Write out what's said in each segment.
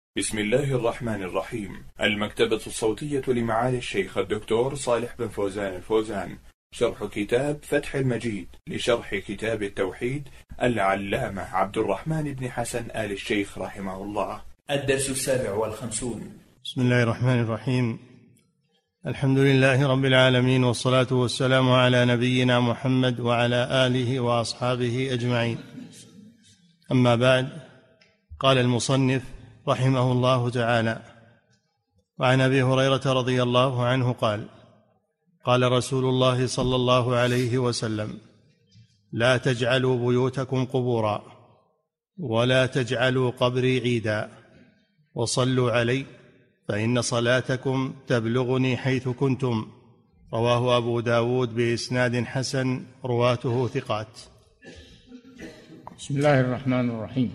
بسم الله الرحمن الرحيم. المكتبة الصوتية لمعالي الشيخ الدكتور صالح بن فوزان الفوزان، شرح كتاب فتح المجيد لشرح كتاب التوحيد العلامة عبد الرحمن بن حسن آل الشيخ رحمه الله. الدرس 57. بسم الله الرحمن الرحيم. الحمد لله رب العالمين، والصلاة والسلام على نبينا محمد وعلى آله وأصحابه أجمعين. أما بعد، قال المصنف رحمه الله تعالى: وعن أبي هريرة رضي الله عنه قال: قال رسول الله صلى الله عليه وسلم: لا تجعلوا بيوتكم قبورا، ولا تجعلوا قبري عيدا، وصلوا علي فإن صلاتكم تبلغني حيث كنتم. رواه أبو داود بإسناد حسن، رواته ثقات. بسم الله الرحمن الرحيم.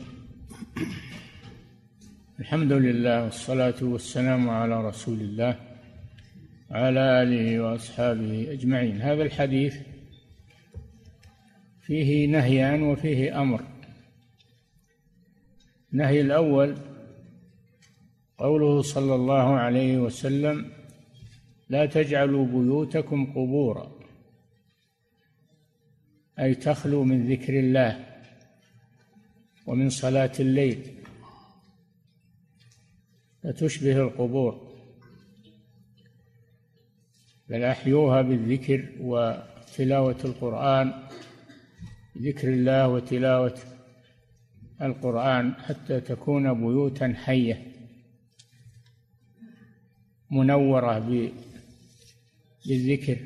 الحمد لله، والصلاة والسلام على رسول الله وعلى آله وأصحابه أجمعين. هذا الحديث فيه نهيان وفيه أمر. النهي الأول قوله صلى الله عليه وسلم: لا تجعلوا بيوتكم قبورا، أي تخلو من ذكر الله ومن صلاة الليل، فتشبه القبور، بل أحيوها بالذكر وتلاوة القرآن، ذكر الله وتلاوة القرآن، حتى تكون بيوتا حية منورة بالذكر.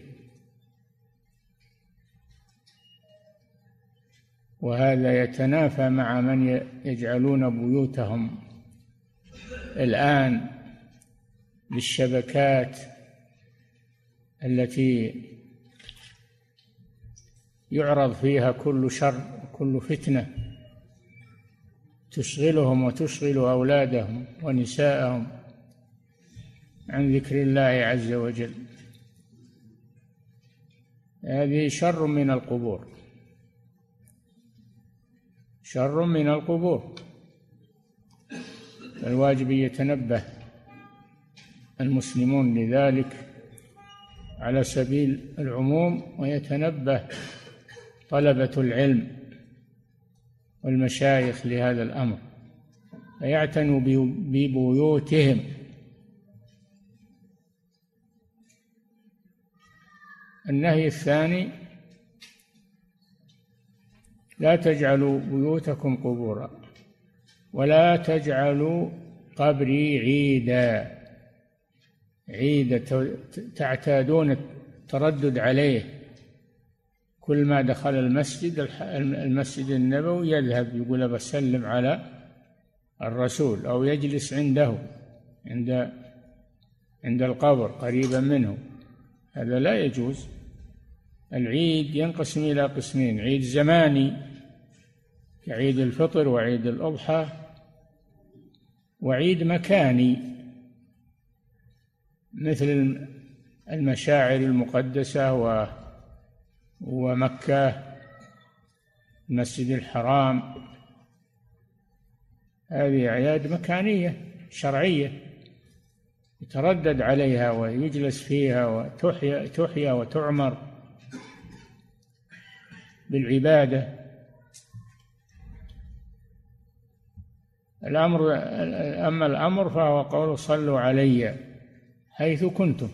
وهذا يتنافى مع من يجعلون بيوتهم الآن بالشبكات التي يعرض فيها كل شر وكل فتنة تشغلهم وتشغل أولادهم ونساءهم عن ذكر الله عز وجل. هذه شر من القبور، شر من القبور. الواجب يتنبه المسلمون لذلك على سبيل العموم، ويتنبه طلبة العلم والمشايخ لهذا الأمر، فيعتنوا ببيوتهم. النهي الثاني: لا تجعلوا بيوتكم قبورا، ولا تجعلوا قبري عيدا. عيدا تعتادون التردد عليه، كل ما دخل المسجد النبوي يذهب يقول بسلم على الرسول، أو يجلس عنده عند القبر قريبا منه. هذا لا يجوز. العيد ينقسم إلى قسمين: عيد زماني كعيد الفطر وعيد الأضحى، وعيد مكاني مثل المشاعر المقدسة ومكة، المسجد الحرام. هذه أعياد مكانية شرعية يتردد عليها ويجلس فيها وتحيا وتعمر بالعبادة. أما الأمر فهو قول صلوا علي حيث كنتم.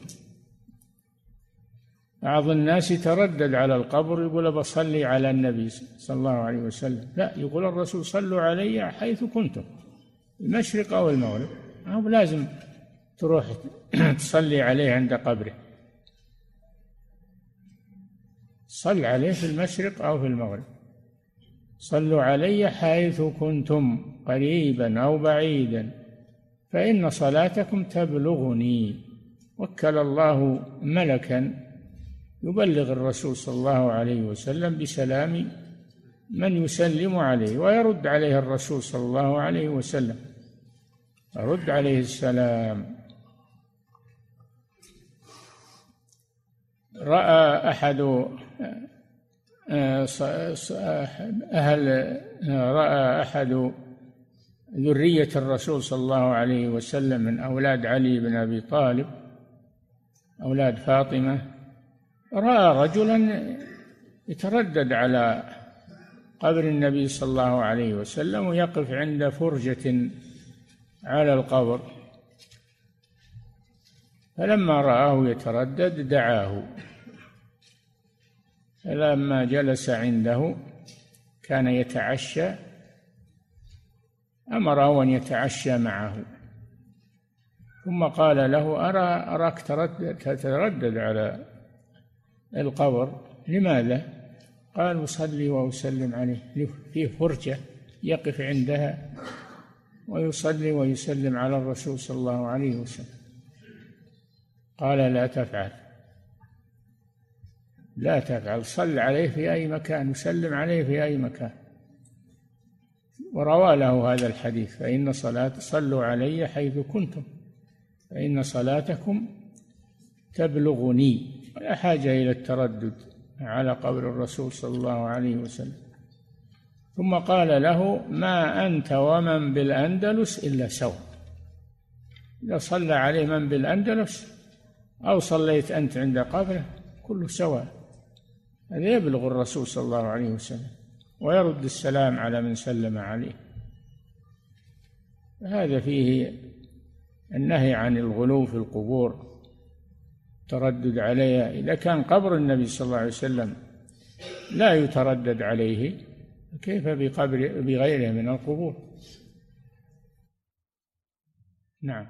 بعض الناس يتردد على القبر يقول بصلي على النبي صلى الله عليه وسلم، لا، يقول الرسول صلوا علي حيث كنتم، المشرق أو المغرب. أو لازم تروح تصلي عليه عند قبره، صل عليه في المشرق أو في المغرب. صلوا علي حيث كنتم قريبا أو بعيدا فإن صلاتكم تبلغني. وكل الله ملكا يبلغ الرسول صلى الله عليه وسلم بسلام من يسلم عليه، ويرد عليه الرسول صلى الله عليه وسلم، يرد عليه السلام. رأى أحد ذرية الرسول صلى الله عليه وسلم من أولاد علي بن أبي طالب أولاد فاطمة، رأى رجلا يتردد على قبر النبي صلى الله عليه وسلم ويقف عند فرجة على القبر، فلما رآه يتردد دعاه، فلما جلس عنده كان يتعشى أمره أن يتعشى معه، ثم قال له: أراك تتردد على القبر، لماذا؟ قال: أصلي وأسلم عليه، فيه فرجة يقف عندها ويصلي ويسلم على الرسول صلى الله عليه وسلم. قال: لا تفعل، لا تفعل، صل عليه في أي مكان وسلم عليه في أي مكان. وروى له هذا الحديث: فإن صلوا علي حيث كنتم فإن صلاتكم تبلغني. ولا حاجة إلى التردد على قبر الرسول صلى الله عليه وسلم. ثم قال له: ما أنت ومن بالأندلس إلا سواء، إذا صلى عليه من بالأندلس أو صليت أنت عند قبره كله سواء. هذا يبلغ الرسول صلى الله عليه وسلم ويرد السلام على من سلم عليه. هذا فيه النهي عن الغلو في القبور، التردد عليها. إذا كان قبر النبي صلى الله عليه وسلم لا يتردد عليه، كيف بغيره من القبور؟ نعم.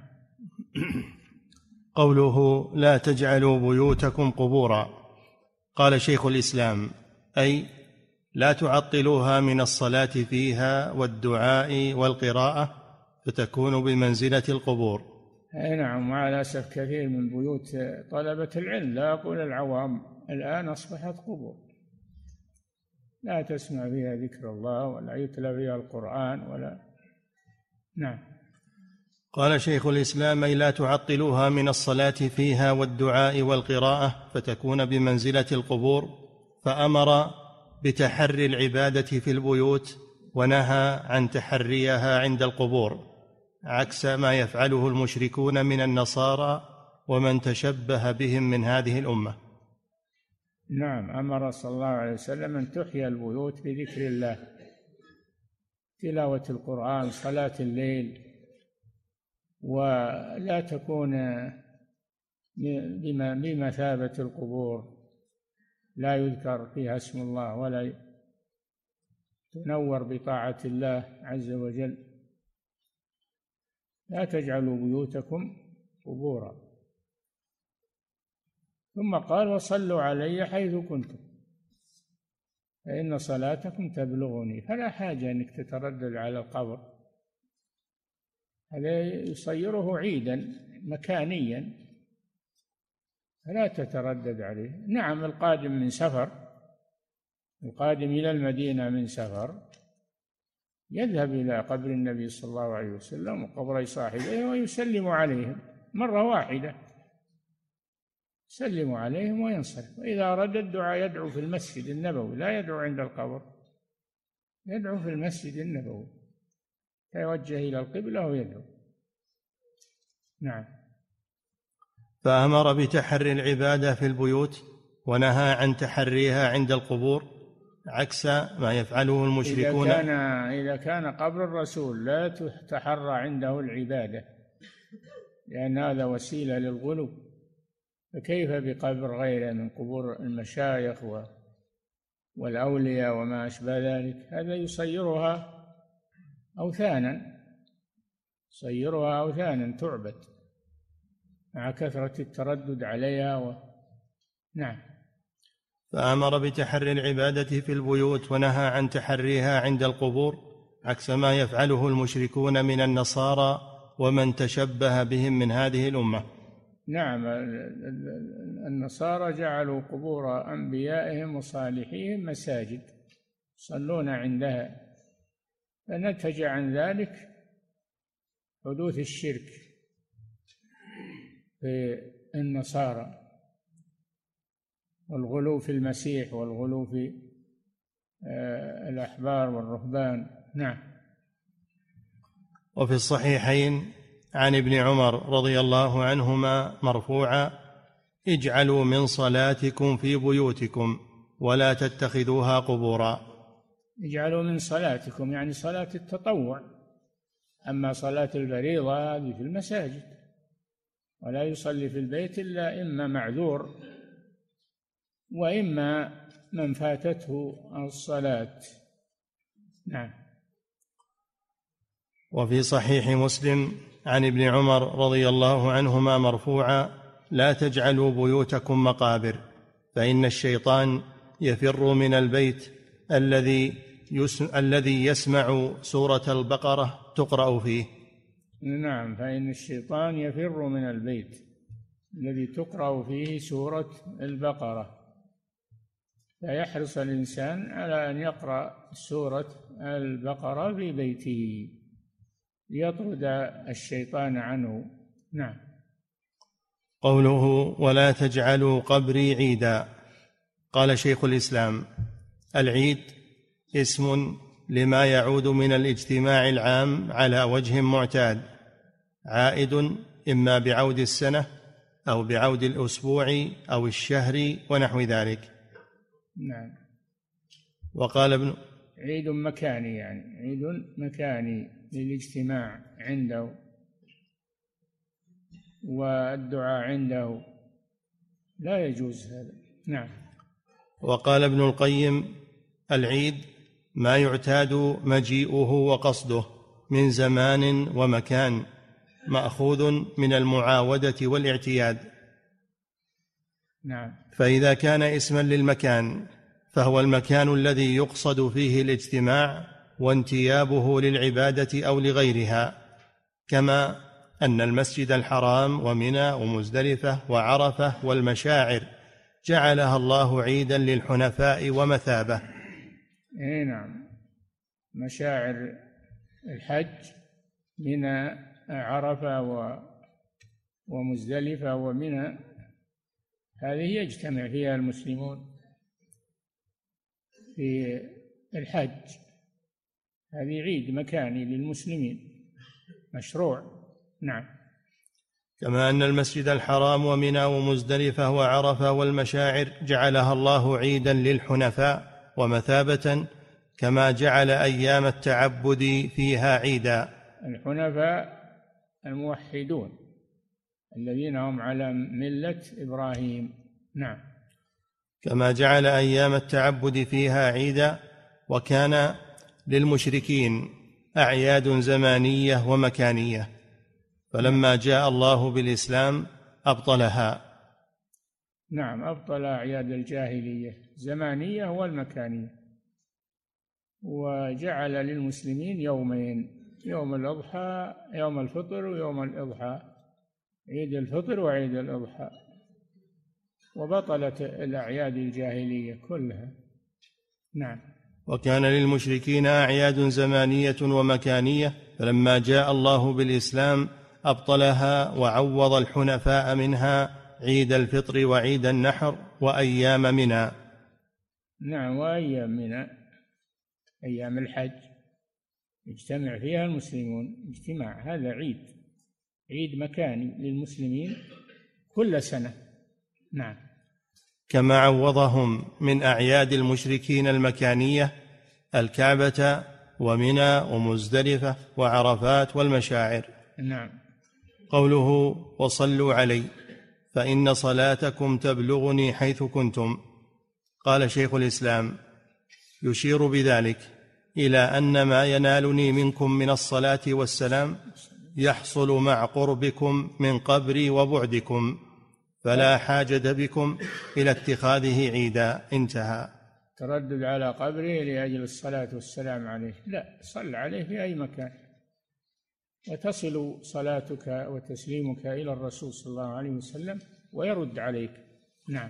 قوله: لا تجعلوا بيوتكم قبورا، قال شيخ الإسلام: أي لا تعطلوها من الصلاة فيها والدعاء والقراءة فتكون بمنزلة القبور. أي نعم. مع الأسف كثير من بيوت طلبة العلم، لا أقول العوام، الآن أصبحت قبور، لا تسمع فيها ذكر الله ولا يتلى فيها القرآن ولا. نعم. قال شيخ الإسلام: أي لا تعطلوها من الصلاة فيها والدعاء والقراءة فتكون بمنزلة القبور، فأمر بتحري العبادة في البيوت ونهى عن تحريها عند القبور، عكس ما يفعله المشركون من النصارى ومن تشبه بهم من هذه الأمة. نعم. أمر صلى الله عليه وسلم أن تحيا البيوت بذكر الله، تلاوة القرآن، صلاة الليل، ولا تكون بمثابة القبور، لا يذكر فيها اسم الله ولا تنور بطاعة الله عز وجل. لا تجعلوا بيوتكم قبورا. ثم قال: وصلوا علي حيث كنتم فإن صلاتكم تبلغني. فلا حاجة أنك تتردد على القبر، هذا يصيره عيدا مكانيا، فلا تتردد عليه. نعم، القادم من سفر، القادم إلى المدينة من سفر يذهب إلى قبر النبي صلى الله عليه وسلم وقبر صاحبيه ويسلم عليهم مرة واحدة، يسلم عليهم وينصرف. وإذا أراد الدعاء يدعو في المسجد النبوي، لا يدعو عند القبر، يدعو في المسجد النبوي، فيوجه إلى القبلة ويدعو. نعم. فأمر بتحري العبادة في البيوت ونهى عن تحريها عند القبور، عكس ما يفعله المشركون. إذا كان قبر الرسول لا تتحرى عنده العبادة لأن هذا وسيلة للغلو، فكيف بقبر غيره من قبور المشايخ والأولياء وما أشبه ذلك؟ هذا يصيرها أوثانا تعبد مع كثرة التردد عليها نعم. فأمر بتحري العبادة في البيوت ونهى عن تحريها عند القبور، عكس ما يفعله المشركون من النصارى ومن تشبه بهم من هذه الأمة. نعم. النصارى جعلوا قبور أنبيائهم وصالحيهم مساجد يصلون عندها، فنتج عن ذلك حدوث الشرك في النصارى والغلو في المسيح والغلو في الأحبار والرهبان. نعم. وفي الصحيحين عن ابن عمر رضي الله عنهما مرفوعا: اجعلوا من صلاتكم في بيوتكم ولا تتخذوها قبورا. اجعلوا من صلاتكم يعني صلاة التطوع، أما صلاة الفريضة هذه في المساجد، ولا يصلي في البيت إلا إما معذور وإما من فاتته الصلاة. نعم. وفي صحيح مسلم عن ابن عمر رضي الله عنهما مرفوعا: لا تجعلوا بيوتكم مقابر، فإن الشيطان يفر من البيت الذي يسمع سورة البقرة تقرأ فيه. نعم، فإن الشيطان يفر من البيت الذي تقرأ فيه سورة البقرة، فيحرص الإنسان على أن يقرأ سورة البقرة في بيته ليطرد الشيطان عنه. نعم. قوله: ولا تجعلوا قبري عيدا. قال شيخ الإسلام: العيد اسم لما يعود من الاجتماع العام على وجه معتاد، عائد إما بعود السنة أو بعود الأسبوع أو الشهر ونحو ذلك. نعم. وقال ابن عيد مكاني، يعني عيد مكاني للاجتماع عنده والدعاء عنده، لا يجوز هذا. نعم. وقال ابن القيم: العيد ما يعتاد مجيئه وقصده من زمان ومكان، مأخوذ من المعاودة والاعتياد. نعم. فإذا كان اسما للمكان فهو المكان الذي يقصد فيه الاجتماع وانتيابه للعبادة أو لغيرها، كما أن المسجد الحرام ومنى ومزدلفة وعرفة والمشاعر جعلها الله عيدا للحنفاء ومثابة. نعم، مشاعر الحج منى عرفة ومزدلفة ومنى، هذه يجتمع فيها المسلمون في الحج، هذه عيد مكاني للمسلمين مشروع. نعم. كما أن المسجد الحرام ومنى ومزدلفة وعرفة والمشاعر جعلها الله عيدا للحنفاء ومثابة، كما جعل أيام التعبد فيها عيدا. الحنفاء الموحدون الذين هم على ملة إبراهيم. نعم. كما جعل أيام التعبد فيها عيدا. وكان للمشركين أعياد زمانية ومكانية، فلما جاء الله بالإسلام أبطلها. نعم، أبطل أعياد الجاهلية الزمانية والمكانية، وجعل للمسلمين يومين: يوم الأضحى، يوم الفطر ويوم الأضحى، عيد الفطر وعيد الأضحى، وبطلت الأعياد الجاهلية كلها. نعم. وكان للمشركين أعياد زمانية ومكانية، فلما جاء الله بالإسلام أبطلها وعوض الحنفاء منها عيد الفطر وعيد النحر وأيام منى. نعم، وأيام منى، أيام الحج يجتمع فيها المسلمون اجتماع، هذا عيد مكاني للمسلمين كل سنة. نعم. كما عوضهم من أعياد المشركين المكانية الكعبة ومنى ومزدلفة وعرفات والمشاعر. نعم. قوله: وصلوا علي فإن صلاتكم تبلغني حيث كنتم. قال شيخ الإسلام: يشير بذلك إلى أن ما ينالني منكم من الصلاة والسلام يحصل مع قربكم من قبري وبعدكم، فلا حاجة بكم إلى اتخاذه عيدا. انتهى. تردد على قبره لأجل الصلاة والسلام عليه، لا، صل عليه في أي مكان، وتصل صلاتك وتسليمك إلى الرسول صلى الله عليه وسلم ويرد عليك. نعم.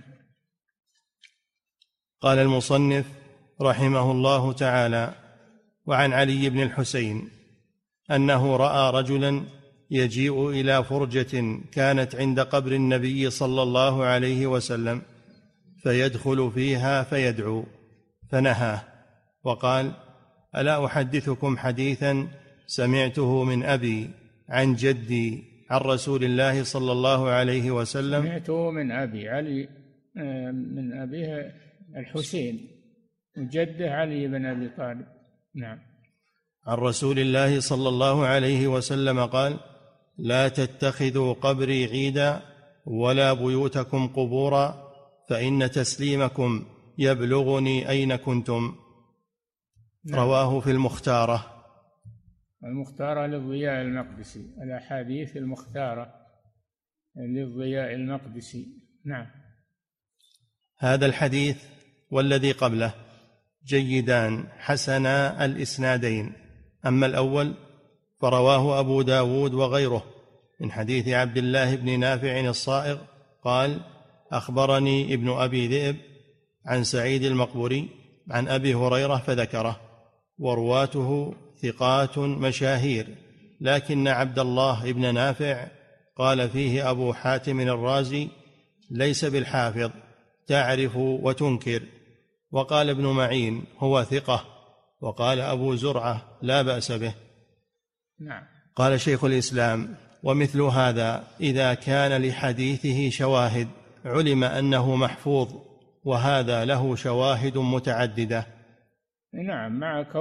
قال المصنف رحمه الله تعالى: وعن علي بن الحسين أنه رأى رجلا يجيء إلى فرجة كانت عند قبر النبي صلى الله عليه وسلم فيدخل فيها فيدعو، فنهاه وقال: ألا أحدثكم حديثا سمعته من أبي عن جدي عن رسول الله صلى الله عليه وسلم. سمعته من أبي علي، من أبيه الحسين، وجده علي بن أبي طالب. نعم. عن رسول الله صلى الله عليه وسلم قال: لا تتخذوا قبري عيدا ولا بيوتكم قبورا، فإن تسليمكم يبلغني أين كنتم. نعم. رواه في المختارة. المختارة للضياء المقدسي، الأحاديث المختارة للضياء المقدسي. نعم. هذا الحديث والذي قبله جيدان حسنا الإسنادين. أما الأول فرواه أبو داود وغيره من حديث عبد الله بن نافع الصائغ قال: أخبرني ابن أبي ذئب عن سعيد المقبري عن أبي هريرة فذكره، ورواته ثقات مشاهير، لكن عبد الله بن نافع قال فيه أبو حاتم الرازي: ليس بالحافظ، تعرف وتنكر. وقال ابن معين: هو ثقة. وقال أبو زرعة: لا بأس به. نعم. قال شيخ الإسلام: ومثل هذا إذا كان لحديثه شواهد علم أنه محفوظ، وهذا له شواهد متعددة. نعم،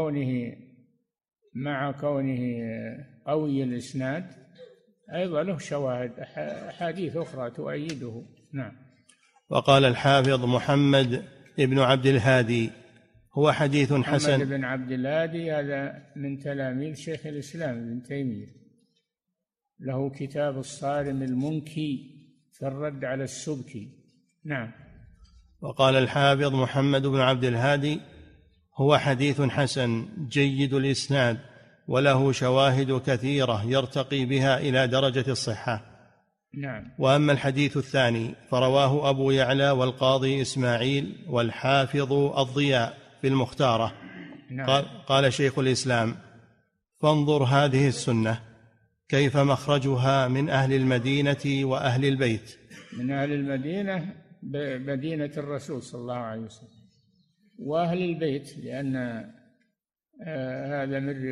مع كونه قوي الإسناد أيضا له شواهد أحاديث أخرى تؤيده. نعم. وقال الحافظ محمد ابن عبد الهادي: هو حديث حسن. محمد بن عبد الهادي هذا من تلاميذ شيخ الإسلام ابن تيمية، له كتاب الصارم المنكي في الرد على السبكي. نعم. وقال الحافظ محمد بن عبد الهادي: هو حديث حسن جيد الإسناد، وله شواهد كثيرة يرتقي بها إلى درجة الصحة. نعم. وأما الحديث الثاني فرواه أبو يعلى والقاضي إسماعيل والحافظ الضياء في المختارة. نعم. قال شيخ الإسلام: فانظر هذه السنة كيف مخرجها من أهل المدينة وأهل البيت. من أهل المدينة مدينة الرسول صلى الله عليه وسلم، وأهل البيت، لأن هذا من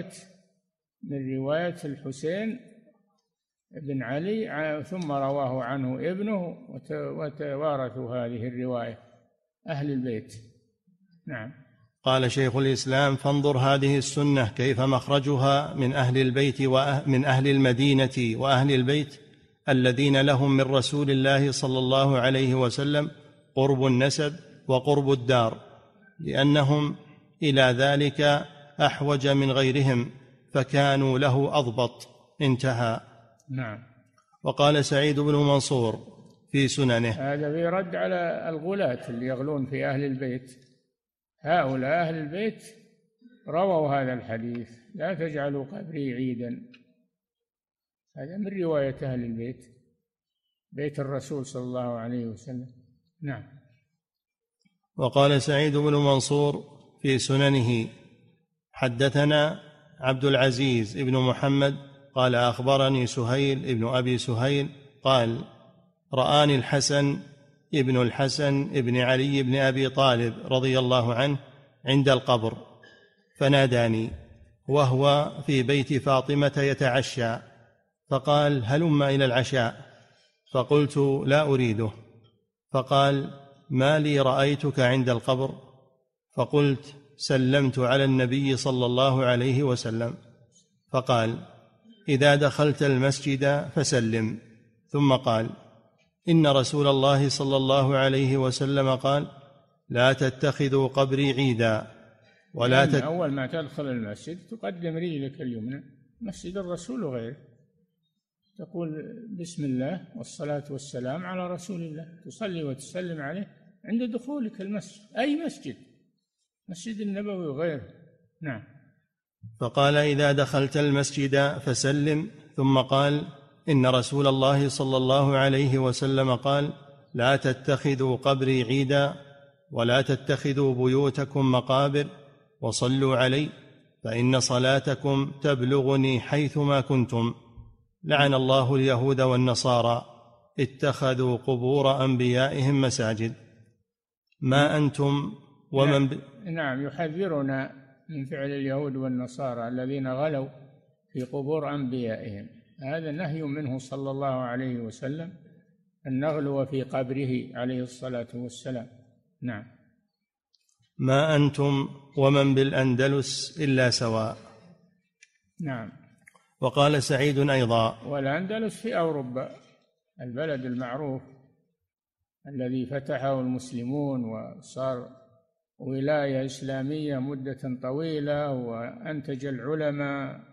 رواية الحسين بن علي، ثم رواه عنه ابنه، وتوارثوا هذه الرواية أهل البيت. نعم. قال شيخ الإسلام: فانظر هذه السنة كيف مخرجها من أهل البيت ومن أهل المدينة وأهل البيت الذين لهم من رسول الله صلى الله عليه وسلم قرب النسب وقرب الدار، لأنهم إلى ذلك أحوج من غيرهم، فكانوا له أضبط. انتهى. نعم. وقال سعيد بن منصور في سننه: هذا في رد على الغلاة اللي يغلون في أهل البيت. هؤلاء أهل البيت رووا هذا الحديث: لا تجعلوا قبري عيدا. هذا من رواية أهل البيت، بيت الرسول صلى الله عليه وسلم. نعم. وقال سعيد بن منصور في سننه: حدثنا عبد العزيز بن محمد قال أخبرني سهيل ابن أبي سهيل قال: رآني الحسن ابن الحسن ابن علي بن أبي طالب رضي الله عنه عند القبر، فناداني وهو في بيت فاطمة يتعشى، فقال: هلم إلى العشاء. فقلت: لا أريده. فقال: ما لي رأيتك عند القبر؟ فقلت: سلمت على النبي صلى الله عليه وسلم. فقال: إذا دخلت المسجد فسلم. ثم قال: إن رسول الله صلى الله عليه وسلم قال: لا تتخذوا قبري عيدا ولا أول ما تدخل المسجد تقدم رجلك اليمنى، مسجد الرسول وغيره، تقول بسم الله والصلاة والسلام على رسول الله، تصلي وتسلم عليه عند دخولك المسجد، أي مسجد، مسجد النبوي وغيره. نعم. فقال: إذا دخلت المسجد فسلم. ثم قال: إن رسول الله صلى الله عليه وسلم قال: لا تتخذوا قبري عيدا ولا تتخذوا بيوتكم مقابر، وصلوا علي فإن صلاتكم تبلغني حيثما كنتم. لعن الله اليهود والنصارى اتخذوا قبور أنبيائهم مساجد. ما أنتم ومن نعم، يحذرنا من فعل اليهود والنصارى الذين غلوا في قبور أنبيائهم. هذا نهي منه صلى الله عليه وسلم أن نغلو في قبره عليه الصلاة والسلام. نعم. ما أنتم ومن بالأندلس إلا سواء. نعم. وقال سعيد أيضا: والأندلس في أوروبا، البلد المعروف الذي فتحه المسلمون وصار ولاية إسلامية مدة طويلة، وأنتج العلماء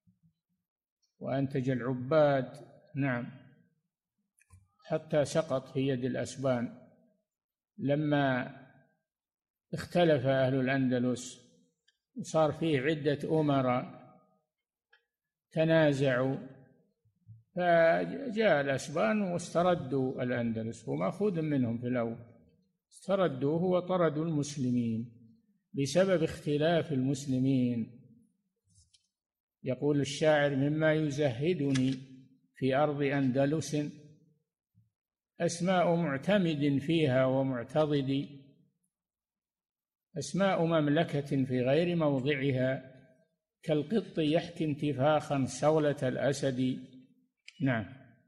وأنتج العباد. نعم. حتى سقط في يد الأسبان لما اختلف أهل الأندلس وصار فيه عدة أمراء تنازعوا، فجاء الأسبان واستردوا الأندلس، ومأخوذ منهم في الأول، استردوه وطردوا المسلمين بسبب اختلاف المسلمين. يقول الشاعر: مما يزهدني في أرض أندلس أسماء معتمد فيها ومعتضد، أسماء مملكة في غير موضعها، كالقط يحكي انتفاخا سولة الأسد. نعم.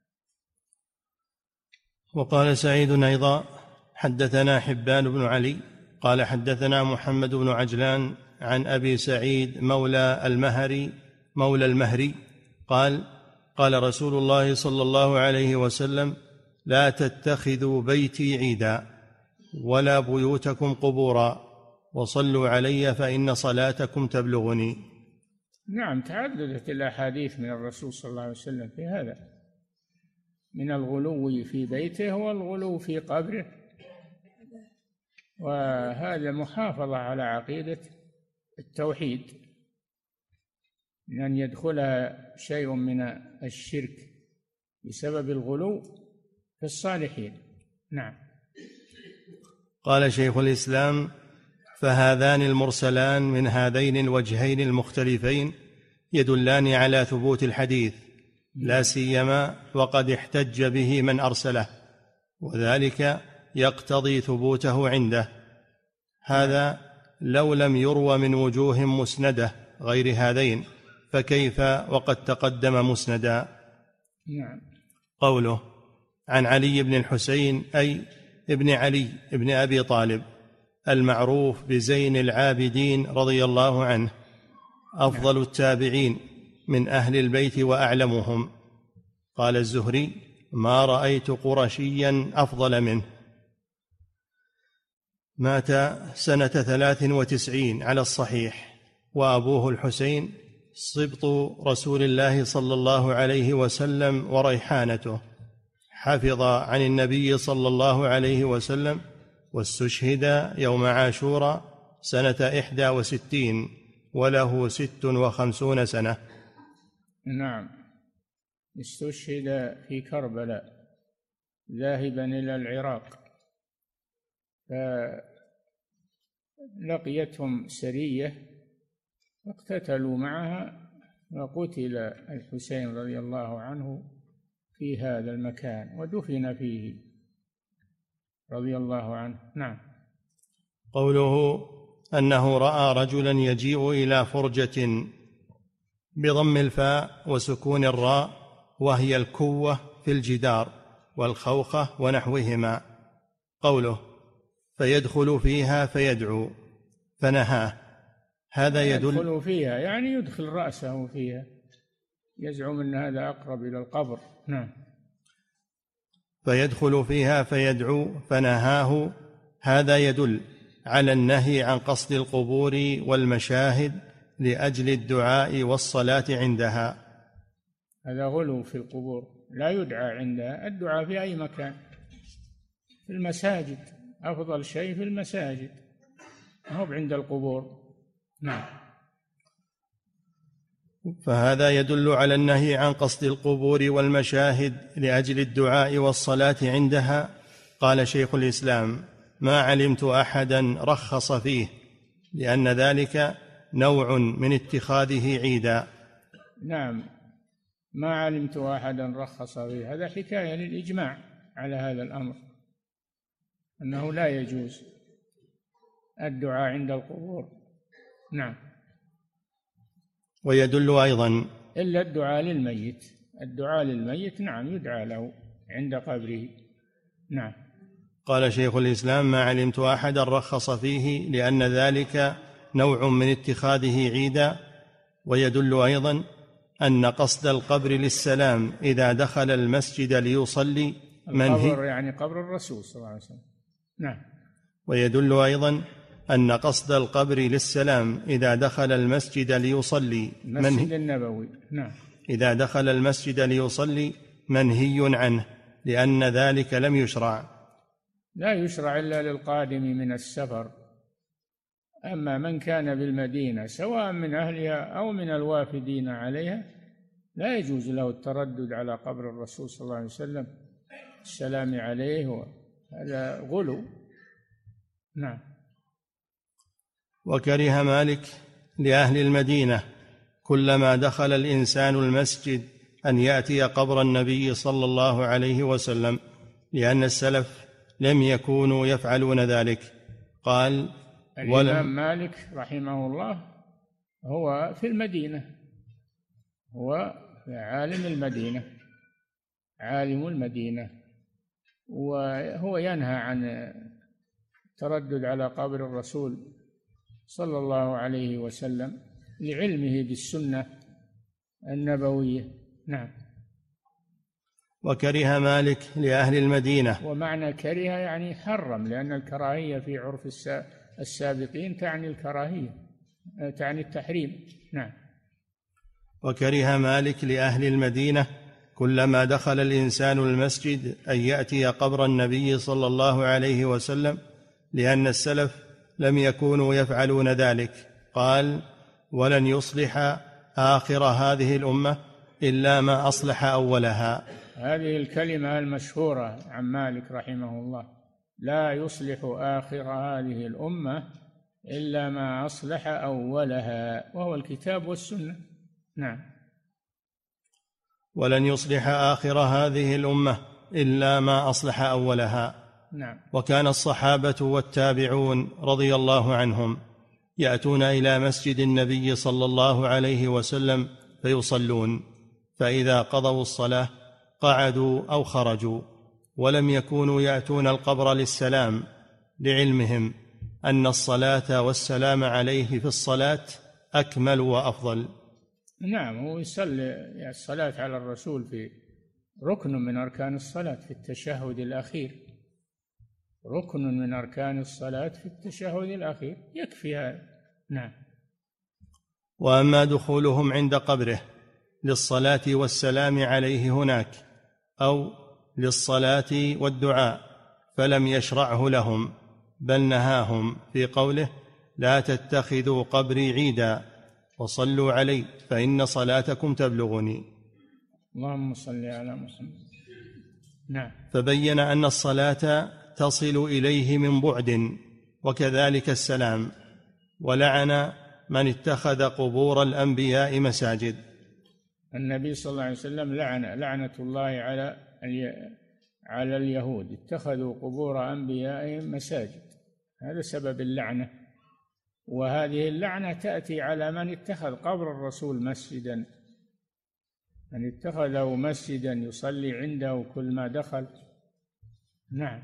وقال سعيد أيضا: حدثنا حبان بن علي قال حدثنا محمد بن عجلان عن أبي سعيد مولى المهري قال: قال رسول الله صلى الله عليه وسلم: لا تتخذوا بيتي عيدا ولا بيوتكم قبورا، وصلوا علي فإن صلاتكم تبلغني. نعم. تعددت الأحاديث من الرسول صلى الله عليه وسلم في هذا، من الغلو في بيته والغلو في قبره، وهذا محافظة على عقيدة التوحيد، من أن يدخلها شيء من الشرك بسبب الغلو في الصالحين. نعم. قال شيخ الإسلام: فهذان المرسلان من هذين الوجهين المختلفين يدلان على ثبوت الحديث، لا سيما وقد احتج به من أرسله، وذلك يقتضي ثبوته عنده. هذا لو لم يروى من وجوه مسندة غير هذين، فكيف وقد تقدم مسندا؟ نعم. قوله: عن علي بن الحسين أي ابن علي ابن أبي طالب المعروف بزين العابدين رضي الله عنه، أفضل التابعين من أهل البيت وأعلمهم. قال الزهري: ما رأيت قرشيا أفضل منه. مات سنة 93 على الصحيح، وأبوه الحسين صبط رسول الله صلى الله عليه وسلم وريحانته، حفظ عن النبي صلى الله عليه وسلم، واستشهد يوم عاشوراء سنة 61 وله 56 سنة. نعم. استشهد في كربلاء ذاهبا إلى العراق، فلقيتهم سرية واقتتلوا معها، وقتل الحسين رضي الله عنه في هذا المكان ودفن فيه رضي الله عنه. نعم. قوله أنه رأى رجلا يجيء إلى فرجة بضم الفاء وسكون الراء، وهي الكوة في الجدار والخوخة ونحوهما. قوله فيدخل فيها فيدعو فنهاه، هذا يدل يدخل فيها يعني يدخل رأسه فيها، يزعم أن هذا أقرب إلى القبر. نعم. فيدخل فيها فيدعو فنهاه، هذا يدل على النهي عن قصد القبور والمشاهد لأجل الدعاء والصلاة عندها. هذا غلو في القبور، لا يدعى عندها، الدعاء في أي مكان، في المساجد، أفضل شيء في المساجد، ما هو عند القبور. نعم. فهذا يدل على النهي عن قصد القبور والمشاهد لأجل الدعاء والصلاة عندها. قال شيخ الإسلام: ما علمت أحدا رخص فيه، لأن ذلك نوع من اتخاذه عيدا. نعم، ما علمت أحدا رخص فيه، هذا حكاية للإجماع على هذا الأمر، أنه لا يجوز الدعاء عند القبور. نعم. ويدل أيضا إلا الدعاء للميت. الدعاء للميت نعم يدعى له عند قبره. نعم. قال شيخ الإسلام: ما علمت أحدا رخص فيه، لأن ذلك نوع من اتخاذه عيدا. ويدل أيضا أن قصد القبر للسلام إذا دخل المسجد ليصلي القبر يعني قبر الرسول صلى الله عليه وسلم. نعم. ويدل أيضا أن قصد القبر للسلام إذا دخل المسجد ليصلي المسجد النبوي. نعم. إذا دخل المسجد ليصلي منهي عنه، لأن ذلك لم يشرع. لا يشرع إلا للقادم من السفر. أما من كان بالمدينة سواء من أهلها أو من الوافدين عليها لا يجوز له التردد على قبر الرسول صلى الله عليه وسلم السلام عليه، هذا غلو. نعم. وكره مالك لأهل المدينة كلما دخل الإنسان المسجد أن يأتي قبر النبي صلى الله عليه وسلم، لأن السلف لم يكونوا يفعلون ذلك. قال: الإمام مالك رحمه الله هو في المدينة، هو عالم المدينة، عالم المدينة، وهو ينهى عن التردد على قبر الرسول صلى الله عليه وسلم لعلمه بالسنة النبوية. نعم. وكره مالك لأهل المدينة. ومعنى كره يعني حرم، لأن الكراهية في عرف السابقين تعني الكراهية، تعني التحريم. نعم. وكره مالك لأهل المدينة كلما دخل الإنسان المسجد أن يأتي قبر النبي صلى الله عليه وسلم، لأن السلف لم يكونوا يفعلون ذلك. قال: ولن يصلح آخر هذه الأمة إلا ما أصلح أولها. هذه الكلمة المشهورة عن مالك رحمه الله: لا يصلح آخر هذه الأمة إلا ما أصلح أولها، وهو الكتاب والسنة. نعم. ولن يصلح آخر هذه الأمة إلا ما أصلح أولها. نعم. وكان الصحابة والتابعون رضي الله عنهم يأتون إلى مسجد النبي صلى الله عليه وسلم فيصلون، فإذا قضوا الصلاة قعدوا أو خرجوا، ولم يكونوا يأتون القبر للسلام، لعلمهم أن الصلاة والسلام عليه في الصلاة أكمل وأفضل. نعم. ويصلي الصلاة على الرسول في ركن من أركان الصلاة في التشهد الأخير، ركن من أركان الصلاة في التشهد الأخير، يكفي هذا. نعم. وأما دخولهم عند قبره للصلاة والسلام عليه هناك أو للصلاة والدعاء فلم يشرعه لهم، بل نهاهم في قوله: لا تتخذوا قبري عيدا وصلوا علي فإن صلاتكم تبلغني. اللهم صل على محمد. نعم. فبين أن الصلاة تصل إليه من بعد، وكذلك السلام. ولعن من اتخذ قبور الأنبياء مساجد. النبي صلى الله عليه وسلم لعنة الله على اليهود، اتخذوا قبور أنبيائهم مساجد، هذا سبب اللعنة. وهذه اللعنة تأتي على من اتخذ قبر الرسول مسجدا، من اتخذه مسجدا يصلي عنده كل ما دخل. نعم.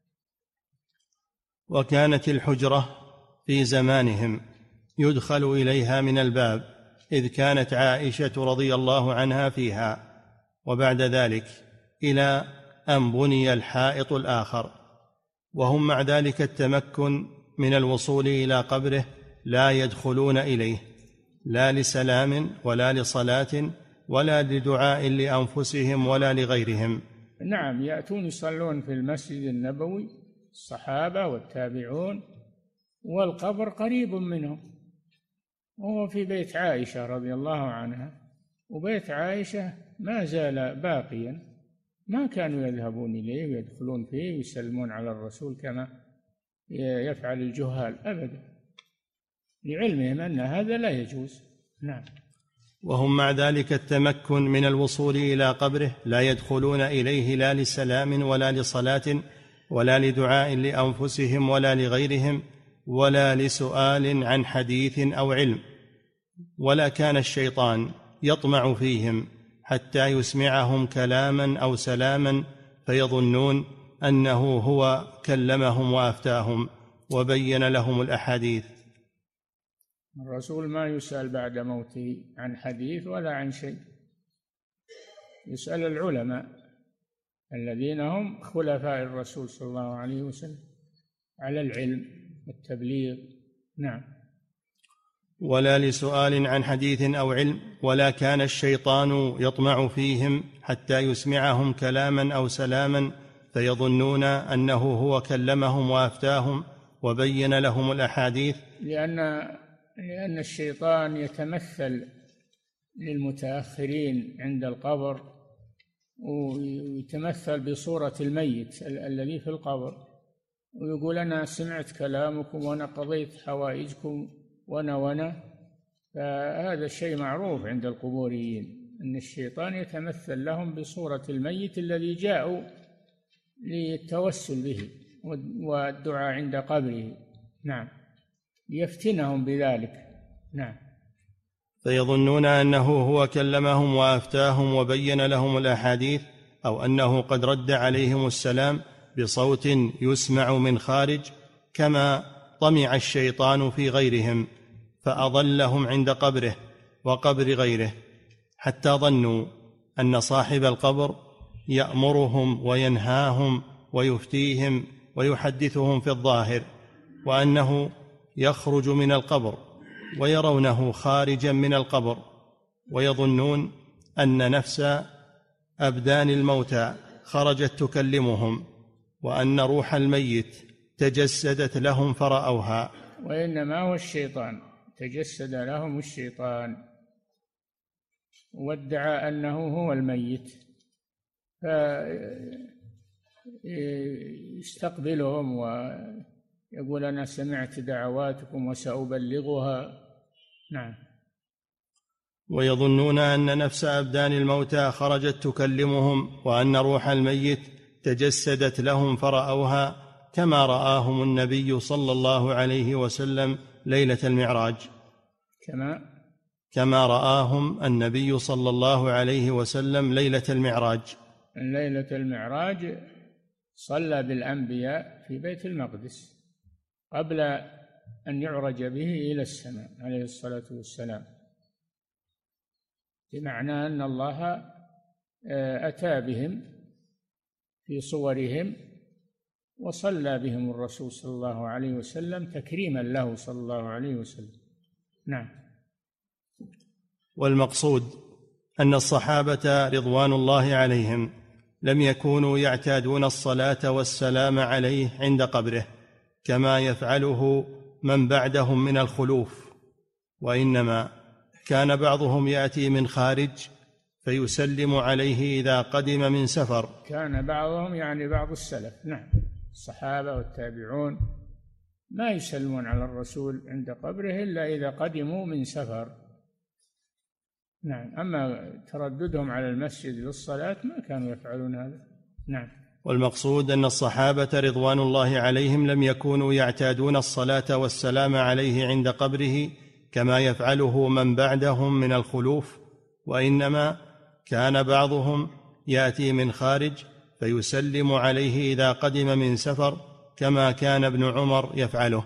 وكانت الحجرة في زمانهم يدخل إليها من الباب، إذ كانت عائشة رضي الله عنها فيها، وبعد ذلك إلى أن بني الحائط الآخر، وهم مع ذلك التمكن من الوصول إلى قبره لا يدخلون إليه، لا لسلام ولا لصلاة ولا لدعاء لأنفسهم ولا لغيرهم. نعم. يأتون يصلون في المسجد النبوي الصحابة والتابعون، والقبر قريب منهم، وهو في بيت عائشة رضي الله عنها، وبيت عائشة ما زال باقيا، ما كانوا يذهبون إليه ويدخلون فيه ويسلمون على الرسول كما يفعل الجهال أبدا، لعلمهم أن هذا لا يجوز. نعم. وهم مع ذلك التمكن من الوصول إلى قبره لا يدخلون إليه لا لسلام ولا لصلاة ولا لدعاء لأنفسهم ولا لغيرهم ولا لسؤال عن حديث أو علم. ولا كان الشيطان يطمع فيهم حتى يسمعهم كلاما أو سلاما فيظنون أنه هو كلمهم وأفتاهم وبين لهم الأحاديث. الرسول ما يسأل بعد موته عن حديث ولا عن شيء، يسأل العلماء الذين هم خلفاء الرسول صلى الله عليه وسلم على العلم والتبليغ. نعم. ولا لسؤال عن حديث أو علم، ولا كان الشيطان يطمع فيهم حتى يسمعهم كلاما أو سلاما فيظنون أنه هو كلمهم وأفتاهم وبين لهم الأحاديث. لأن الشيطان يتمثل للمتأخرين عند القبر، ويتمثل بصورة الميت الذي في القبر، ويقول أنا سمعت كلامكم وأنا قضيت حوائجكم وأنا فهذا الشيء معروف عند القبوريين، أن الشيطان يتمثل لهم بصورة الميت الذي جاءوا للتوسل به والدعاء عند قبره. نعم، يفتنهم بذلك. نعم. فيظنون أنه هو كلمهم وأفتاهم وبين لهم الأحاديث، أو أنه قد رد عليهم السلام بصوت يسمع من خارج، كما طمع الشيطان في غيرهم فأضلهم عند قبره وقبر غيره، حتى ظنوا أن صاحب القبر يأمرهم وينهاهم ويفتيهم ويحدثهم في الظاهر، وأنه يخرج من القبر ويرونه خارجا من القبر، ويظنون أن نفس أبدان الموتى خرجت تكلمهم، وأن روح الميت تجسدت لهم فرأوها. وإنما هو الشيطان، تجسد لهم الشيطان وادعى أنه هو الميت، فيستقبلهم ويقول أنا سمعت دعواتكم وسأبلغها. نعم. ويظنون أن نفس أبدان الموتى خرجت تكلمهم، وأن روح الميت تجسدت لهم فرأوها، كما رآهم النبي صلى الله عليه وسلم ليلة المعراج. كما رآهم النبي صلى الله عليه وسلم ليلة المعراج. ليلة المعراج صلى بالأنبياء في بيت المقدس قبل أن يعرج به إلى السماء عليه الصلاة والسلام، بمعنى أن الله أتى بهم في صورهم وصلى بهم الرسول صلى الله عليه وسلم تكريما له صلى الله عليه وسلم. نعم. والمقصود أن الصحابة رضوان الله عليهم لم يكونوا يعتادون الصلاة والسلام عليه عند قبره كما يفعله من بعدهم من الخلوف، وإنما كان بعضهم يأتي من خارج فيسلم عليه إذا قدم من سفر. كان بعضهم يعني بعض السلف، نعم، الصحابة والتابعون ما يسلمون على الرسول عند قبره إلا إذا قدموا من سفر. نعم. أما ترددهم على المسجد للصلاة ما كانوا يفعلون هذا. نعم. والمقصود أن الصحابة رضوان الله عليهم لم يكونوا يعتادون الصلاة والسلام عليه عند قبره كما يفعله من بعدهم من الخلوف، وإنما كان بعضهم يأتي من خارج فيسلم عليه إذا قدم من سفر، كما كان ابن عمر يفعله.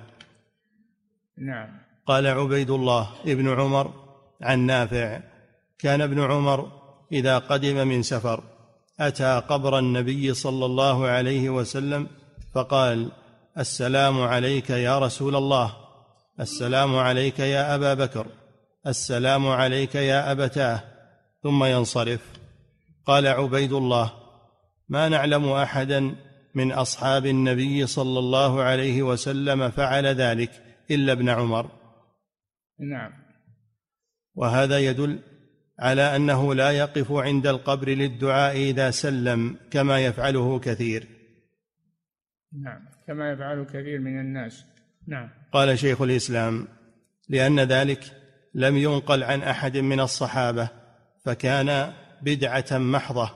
نعم. قال عبيد الله ابن عمر عن نافع: كان ابن عمر إذا قدم من سفر أتى قبر النبي صلى الله عليه وسلم فقال: السلام عليك يا رسول الله، السلام عليك يا أبا بكر، السلام عليك يا أبتاه، ثم ينصرف. قال عبيد الله: ما نعلم أحدا من أصحاب النبي صلى الله عليه وسلم فعل ذلك إلا ابن عمر. نعم. وهذا يدل على أنه لا يقف عند القبر للدعاء إذا سلم كما يفعله كثير. نعم، كما يفعل كثير من الناس. نعم. قال شيخ الإسلام: لأن ذلك لم ينقل عن أحد من الصحابة فكان بدعة محضة.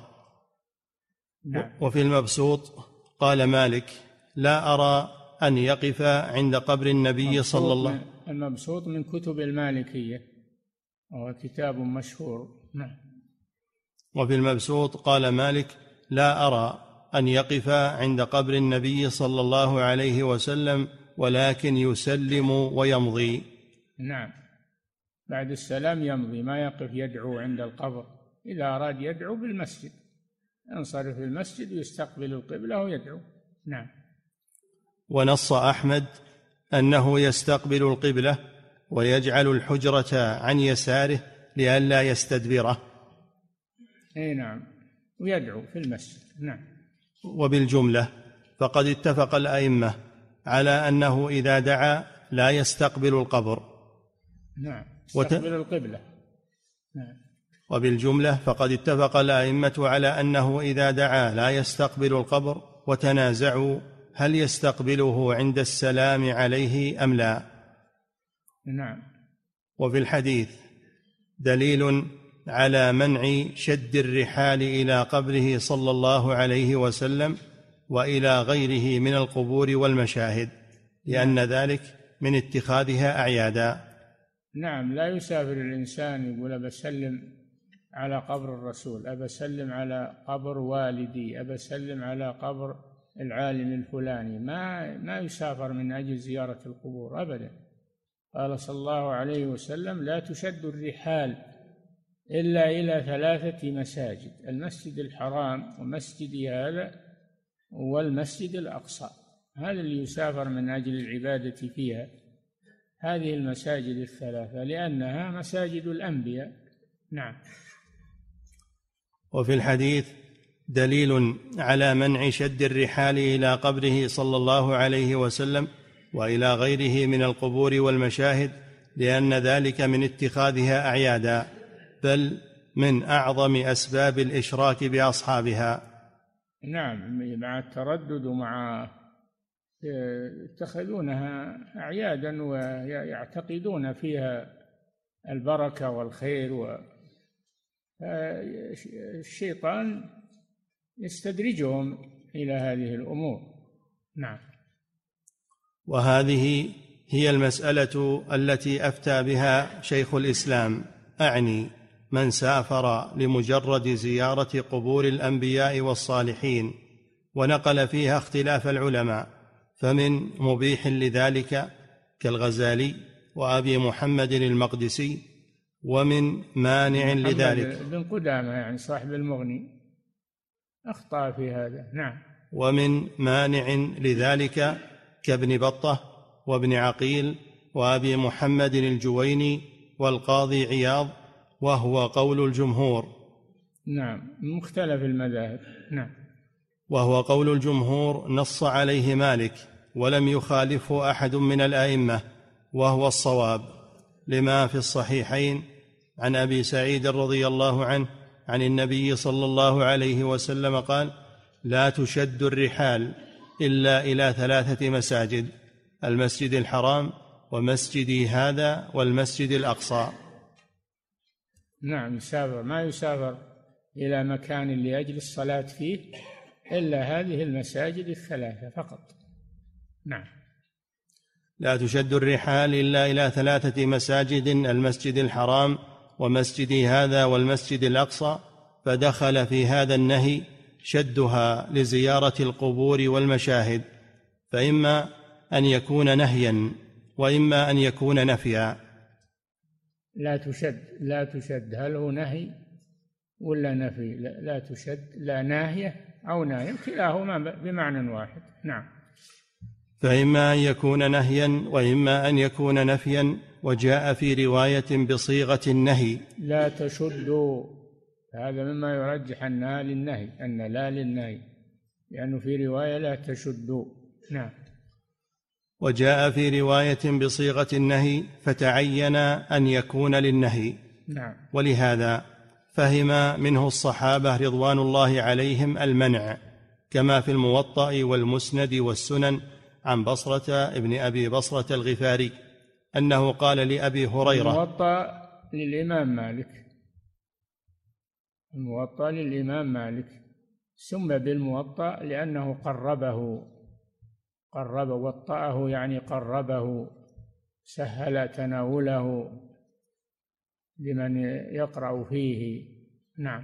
نعم. وفي المبسوط قال مالك: لا أرى أن يقف عند قبر النبي صلى الله عليه وسلم. المبسوط من كتب المالكية، وهو كتاب مشهور. نعم. وفي المبسوط قال مالك: لا أرى أن يقف عند قبر النبي صلى الله عليه وسلم، ولكن يسلم ويمضي. نعم، بعد السلام يمضي، ما يقف يدعو عند القبر. إذا أراد يدعو بالمسجد ينصرف المسجد ويستقبل القبلة ويدعو. نعم. ونص أحمد أنه يستقبل القبلة ويجعل الحجرة عن يساره لئلا يستدبره. أي نعم، ويدعو في المسجد. نعم. وبالجملة فقد اتفق الأئمة على أنه إذا دعا لا يستقبل القبر. نعم، يستقبل القبلة. نعم. وبالجملة فقد اتفق الأئمة على أنه إذا دعا لا يستقبل القبر، وتنازعوا هل يستقبله عند السلام عليه أم لا. نعم. وفي الحديث دليل على منع شد الرحال إلى قبره صلى الله عليه وسلم وإلى غيره من القبور والمشاهد، لأن ذلك من اتخاذها أعيادا. نعم، لا يسافر الإنسان يقول أبسلم على قبر الرسول، أبسلم على قبر والدي، أبسلم على قبر العالم الفلاني. ما يسافر من أجل زيارة القبور أبدا. قال صلى الله عليه وسلم: لا تشد الرحال إلا إلى 3 مساجد: المسجد الحرام ومسجدي هذا والمسجد الأقصى. هذا اللي يسافر من أجل العبادة فيها، هذه المساجد 3 لأنها مساجد الأنبياء. نعم. وفي الحديث دليل على منع شد الرحال إلى قبره صلى الله عليه وسلم وإلى غيره من القبور والمشاهد، لأن ذلك من اتخاذها أعيادا، بل من أعظم أسباب الإشراك بأصحابها. نعم، مع التردد ومع يتخذونها أعيادا ويعتقدون فيها البركة والخير، الشيطان يستدرجهم إلى هذه الأمور. نعم. وهذه هي المسألة التي أفتى بها شيخ الإسلام، أعني من سافر لمجرد زيارة قبور الأنبياء والصالحين، ونقل فيها اختلاف العلماء، فمن مبيح لذلك كالغزالي وأبي محمد المقدسي، ومن مانع لذلك بن قدامة يعني صاحب المغني أخطأ في هذا. نعم. ومن مانع لذلك كابن بطة وابن عقيل وأبي محمد الجويني والقاضي عياض، وهو قول الجمهور. نعم، مختلف المذاهب. نعم. وهو قول الجمهور نص عليه مالك ولم يخالفه أحد من الأئمة، وهو الصواب، لما في الصحيحين عن أبي سعيد رضي الله عنه عن النبي صلى الله عليه وسلم قال: لا تشد الرحال إلا إلى 3 مساجد: المسجد الحرام ومسجدي هذا والمسجد الأقصى. نعم، ما يسافر إلى مكان لأجل الصلاة فيه إلا هذه المساجد 3 فقط. نعم. لا تشد الرحال إلا إلى 3 مساجد: المسجد الحرام ومسجدي هذا والمسجد الأقصى. فدخل في هذا النهي شدها لزيارة القبور والمشاهد، فإما أن يكون نهيا وإما أن يكون نفيا. لا تشد هل هو نهي ولا نفي؟ لا تشد، لا ناهية أو ناهية، كلاهما بمعنى واحد. نعم. فإما أن يكون نهيا وإما أن يكون نفيا. وجاء في رواية بصيغة النهي: لا تشدوا، هذا مما يرجح أنها للنهي، أن لا للنهي، لأنه في رواية لا تشدوا. نعم. وجاء في رواية بصيغة النهي فتعين أن يكون للنهي. نعم. ولهذا فهم منه الصحابة رضوان الله عليهم المنع، كما في الموطأ والمسند والسنن عن بصرة ابن أبي بصرة الغفاري أنه قال لأبي هريرة: الموطأ للإمام مالك سمى بالموطأ لأنه قرب وطأه، يعني قربه، سهل تناوله. لمن يقرأ فيه. نعم.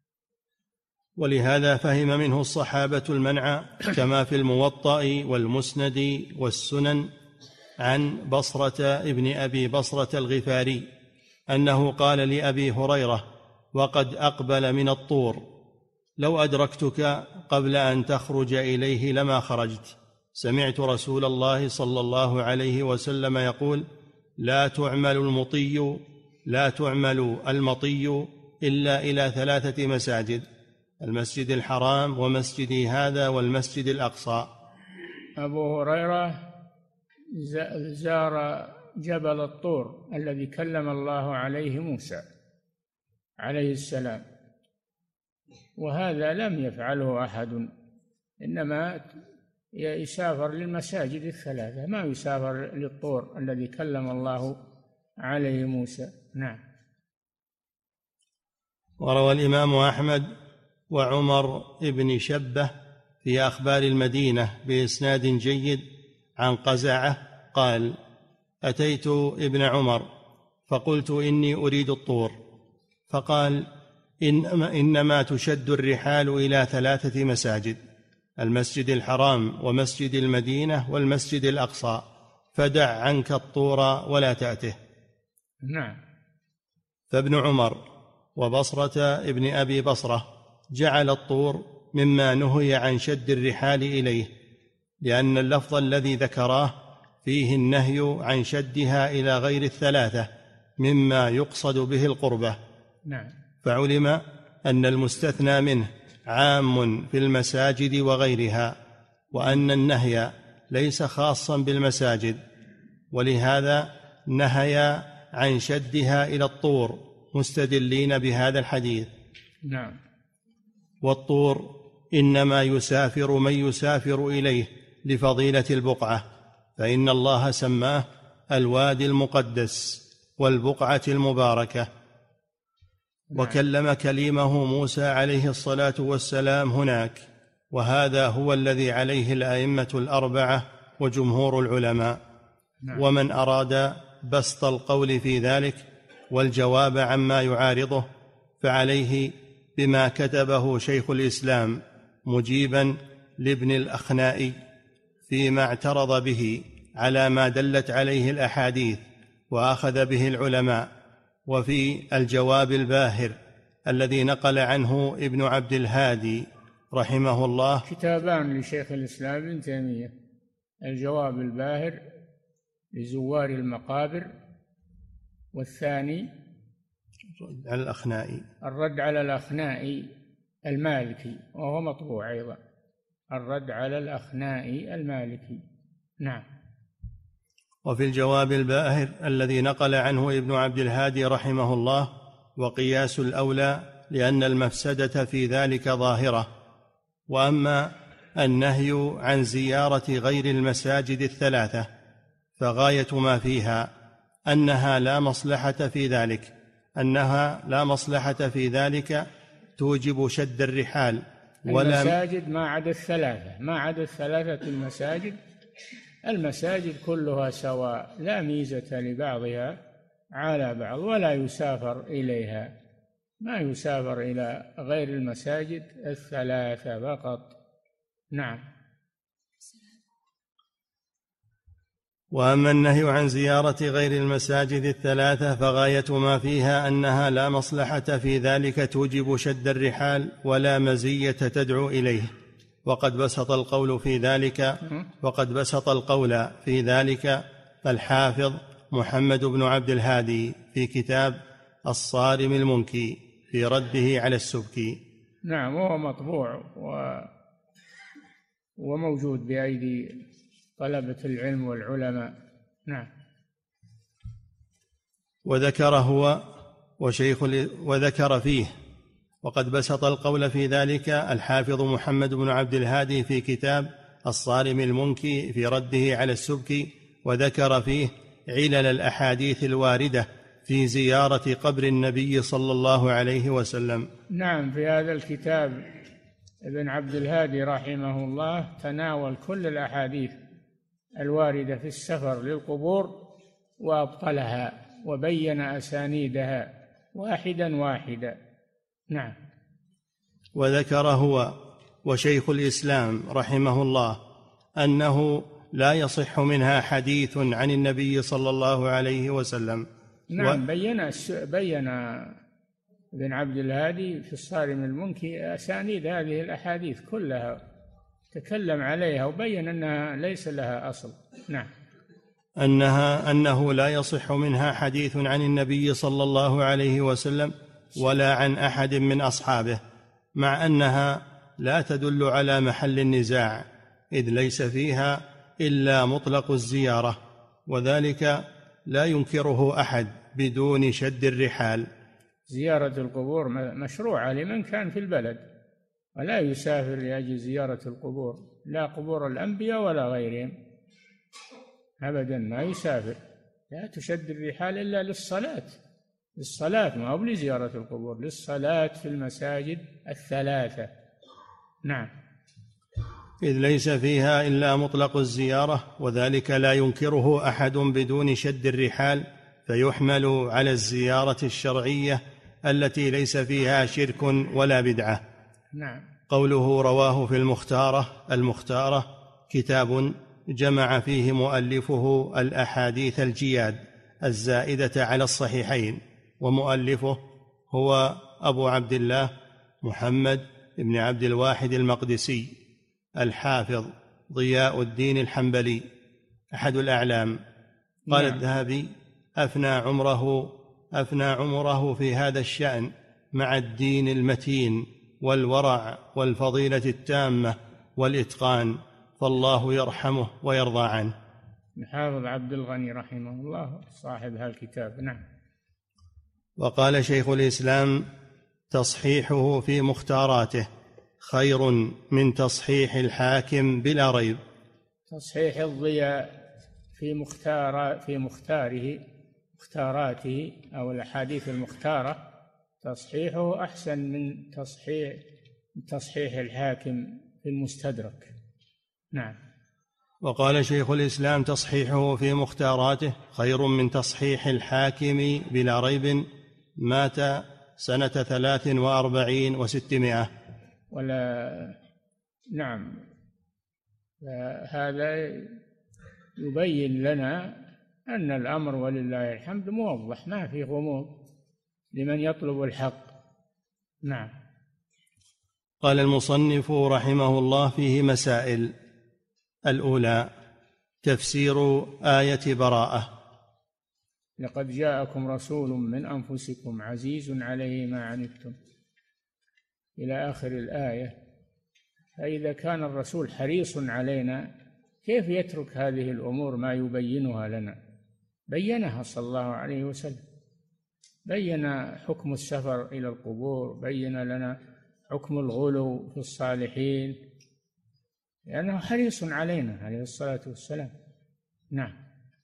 ولهذا فهم منه الصحابة المنع، كما في الموطأ والمسند والسنن عن بصرة ابن أبي بصرة الغفاري أنه قال لأبي هريرة وقد أقبل من الطور: لو أدركتك قبل أن تخرج إليه لما خرجت. سمعت رسول الله صلى الله عليه وسلم يقول: لا تعمل المطي إلا إلى 3 مساجد: المسجد الحرام ومسجدي هذا والمسجد الأقصى. أبو هريرة زار جبل الطور الذي كلم الله عليه موسى عليه السلام، وهذا لم يفعله أحد، إنما يسافر للمساجد 3، ما يسافر للطور الذي كلم الله عليه موسى. نعم. وروى الإمام أحمد وعمر بن شبة في أخبار المدينة بإسناد جيد عن قزعة قال: أتيت ابن عمر فقلت: إني أريد الطور. فقال: إنما تشد الرحال إلى 3 مساجد: المسجد الحرام ومسجد المدينة والمسجد الأقصى، فدع عنك الطور ولا تأته. نعم. فابن عمر وبصرة ابن أبي بصرة جعل الطور مما نهي عن شد الرحال إليه، لأن اللفظ الذي ذكراه فيه النهي عن شدها إلى غير 3 مما يقصد به القربة. نعم. فعلم أن المستثنى منه عام في المساجد وغيرها، وأن النهي ليس خاصا بالمساجد، ولهذا نهي عن شدها إلى الطور مستدلين بهذا الحديث. نعم. والطور إنما يسافر من يسافر إليه لفضيلة البقعة، فإن الله سماه الوادي المقدس والبقعة المباركة. وكلم كليمه موسى عليه الصلاة والسلام هناك، وهذا هو الذي عليه الأئمة 4 وجمهور العلماء. ومن أراد بسط القول في ذلك والجواب عما يعارضه فعليه بما كتبه شيخ الإسلام مجيبا لابن الأخنائي فيما اعترض به على ما دلت عليه الأحاديث وأخذ به العلماء، وفي الجواب الباهر الذي نقل عنه ابن عبد الهادي رحمه الله. كتابان لشيخ الإسلام ابن تيمية: الجواب الباهر لزوار المقابر، والثاني الرد على الأخنائي المالكي، وهو مطبوع أيضا، الرد على الأخنائي المالكي. نعم. وفي الجواب الباهر الذي نقل عنه ابن عبد الهادي رحمه الله: وقياس الأولى لأن المفسدة في ذلك ظاهرة. وأما النهي عن زيارة غير المساجد 3 فغاية ما فيها أنها لا مصلحة في ذلك توجب شد الرحال، ولا المساجد ما عدا 3 المساجد كلها سواء، لا ميزة لبعضها على بعض، ولا يسافر إليها، ما يسافر إلى غير المساجد 3 فقط. نعم. وأما النهي عن زيارة غير المساجد 3 فغاية ما فيها أنها لا مصلحة في ذلك توجب شد الرحال ولا مزية تدعو إليه. وقد بسط القول في ذلك الحافظ محمد بن عبد الهادي في كتاب الصارم المنكي في رده على السبكي. نعم. وهو مطبوع وموجود بأيدي طلبة العلم والعلماء. نعم. وذكر فيه وقد بسط القول في ذلك الحافظ محمد بن عبد الهادي في كتاب الصارم المنكي في رده على السبكي، وذكر فيه علل الأحاديث الواردة في زيارة قبر النبي صلى الله عليه وسلم. نعم. في هذا الكتاب ابن عبد الهادي رحمه الله تناول كل الأحاديث الواردة في السفر للقبور وأبطلها، وبين أسانيدها واحدا واحدا. نعم. وذكر هو وشيخ الإسلام رحمه الله أنه لا يصح منها حديث عن النبي صلى الله عليه وسلم. نعم. بين ابن عبد الهادي في الصارم المنكي أسانيد هذه الأحاديث كلها، تكلم عليها وبين أنها ليس لها أصل. نعم. أنه لا يصح منها حديث عن النبي صلى الله عليه وسلم ولا عن أحد من أصحابه، مع أنها لا تدل على محل النزاع، إذ ليس فيها إلا مطلق الزيارة، وذلك لا ينكره أحد بدون شد الرحال. زيارة القبور مشروعة لمن كان في البلد، ولا يسافر لأجل زيارة القبور، لا قبور الأنبياء ولا غيرهم أبدا، ما يسافر. لا تشد الرحال إلا للصلاة، ما هو لزيارة القبور، للصلاة في المساجد الثلاثة. نعم. إذ ليس فيها إلا مطلق الزيارة، وذلك لا ينكره أحد بدون شد الرحال، فيحمل على الزيارة الشرعية التي ليس فيها شرك ولا بدعة. نعم. قوله رواه في المختارة كتاب جمع فيه مؤلفه الأحاديث الجياد الزائدة على الصحيحين، ومؤلفه هو أبو عبد الله محمد بن عبد الواحد المقدسي الحافظ ضياء الدين الحنبلي أحد الأعلام. قال الذهبي أفنى عمره في هذا الشأن مع الدين المتين والورع والفضيلة التامة والإتقان، فالله يرحمه ويرضى عنه. الحافظ عبد الغني رحمه الله صاحب هالكتاب. نعم. وقال شيخ الإسلام تصحيحه في مختاراته خير من تصحيح الحاكم بلا ريب. تصحيح الضياء في مختاراته أو الأحاديث المختارة، تصحيحه أحسن من تصحيح الحاكم في المستدرك. نعم. وقال شيخ الإسلام تصحيحه في مختاراته خير من تصحيح الحاكم بلا ريب، مات سنة 43 و600. نعم. هذا يبين لنا أن الأمر ولله الحمد موضح، ما في غموض لمن يطلب الحق. نعم. قال المصنف رحمه الله فيه مسائل. الأولى تفسير آية براءة. لقد جاءكم رسول من أنفسكم عزيز عليه ما عنتم إلى آخر الآية. فإذا كان الرسول حريص علينا كيف يترك هذه الأمور ما يبينها لنا؟ بينها صلى الله عليه وسلم، بين حكم السفر إلى القبور، بين لنا حكم الغلو في الصالحين، لأنه حريص علينا عليه الصلاة والسلام. نعم.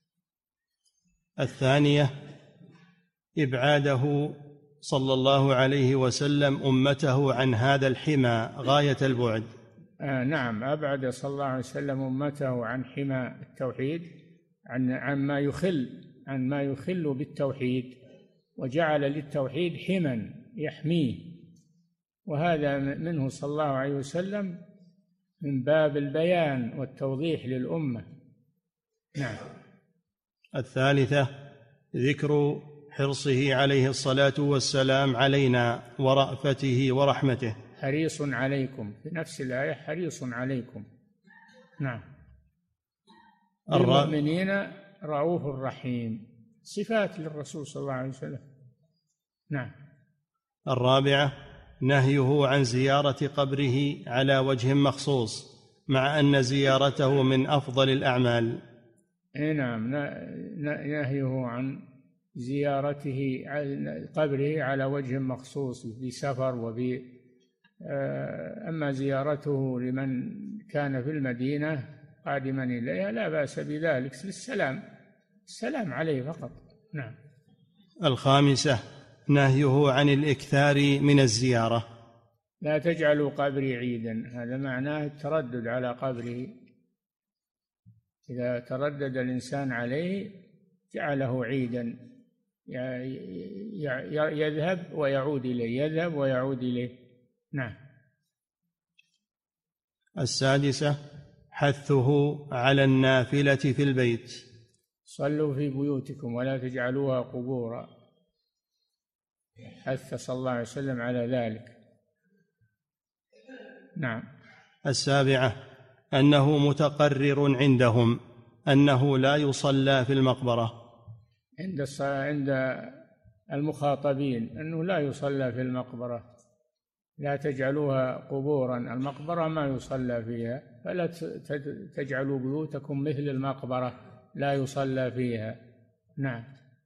الثانية إبعاده صلى الله عليه وسلم أمته عن هذا الحمى غاية البعد. نعم. أبعد صلى الله عليه وسلم أمته عن حمى التوحيد، عن ما يخل بالتوحيد، وجعل للتوحيد حما يحميه، وهذا منه صلى الله عليه وسلم من باب البيان والتوضيح للأمة. نعم. الثالثة ذكر حرصه عليه الصلاة والسلام علينا ورأفته ورحمته. حريص عليكم في نفس الآية، حريص عليكم. نعم. المؤمنين رؤوف رحيم، صفات للرسول صلى الله عليه وسلم. نعم. الرابعة نهيه عن زيارة قبره على وجه مخصوص، مع أن زيارته من أفضل الأعمال. نعم. نهيه عن زيارته قبره على وجه مخصوص بسفر أما زيارته لمن كان في المدينة قادما إليها لا بأس بذلك، السلام عليه فقط. نعم. الخامسة نهيه عن الإكثار من الزيارة. لا تجعلوا قبري عيدا، هذا معناه التردد على قبره. إذا تردد الإنسان عليه جعله عيدا، يذهب ويعود إليه، يذهب ويعود إليه. نعم. السادسة حثه على النافلة في البيت. صلوا في بيوتكم ولا تجعلوها قبورا، حث صلى الله عليه وسلم على ذلك. نعم. السابعة أنه متقرر عندهم أنه لا يصلى في المقبرة، عند المخاطبين أنه لا يصلى في المقبرة، لا تجعلوها قبورا، المقبرة ما يصلى فيها، فلا تجعلوا بيوتكم مثل المقبرة لا يصلى فيها. نعم.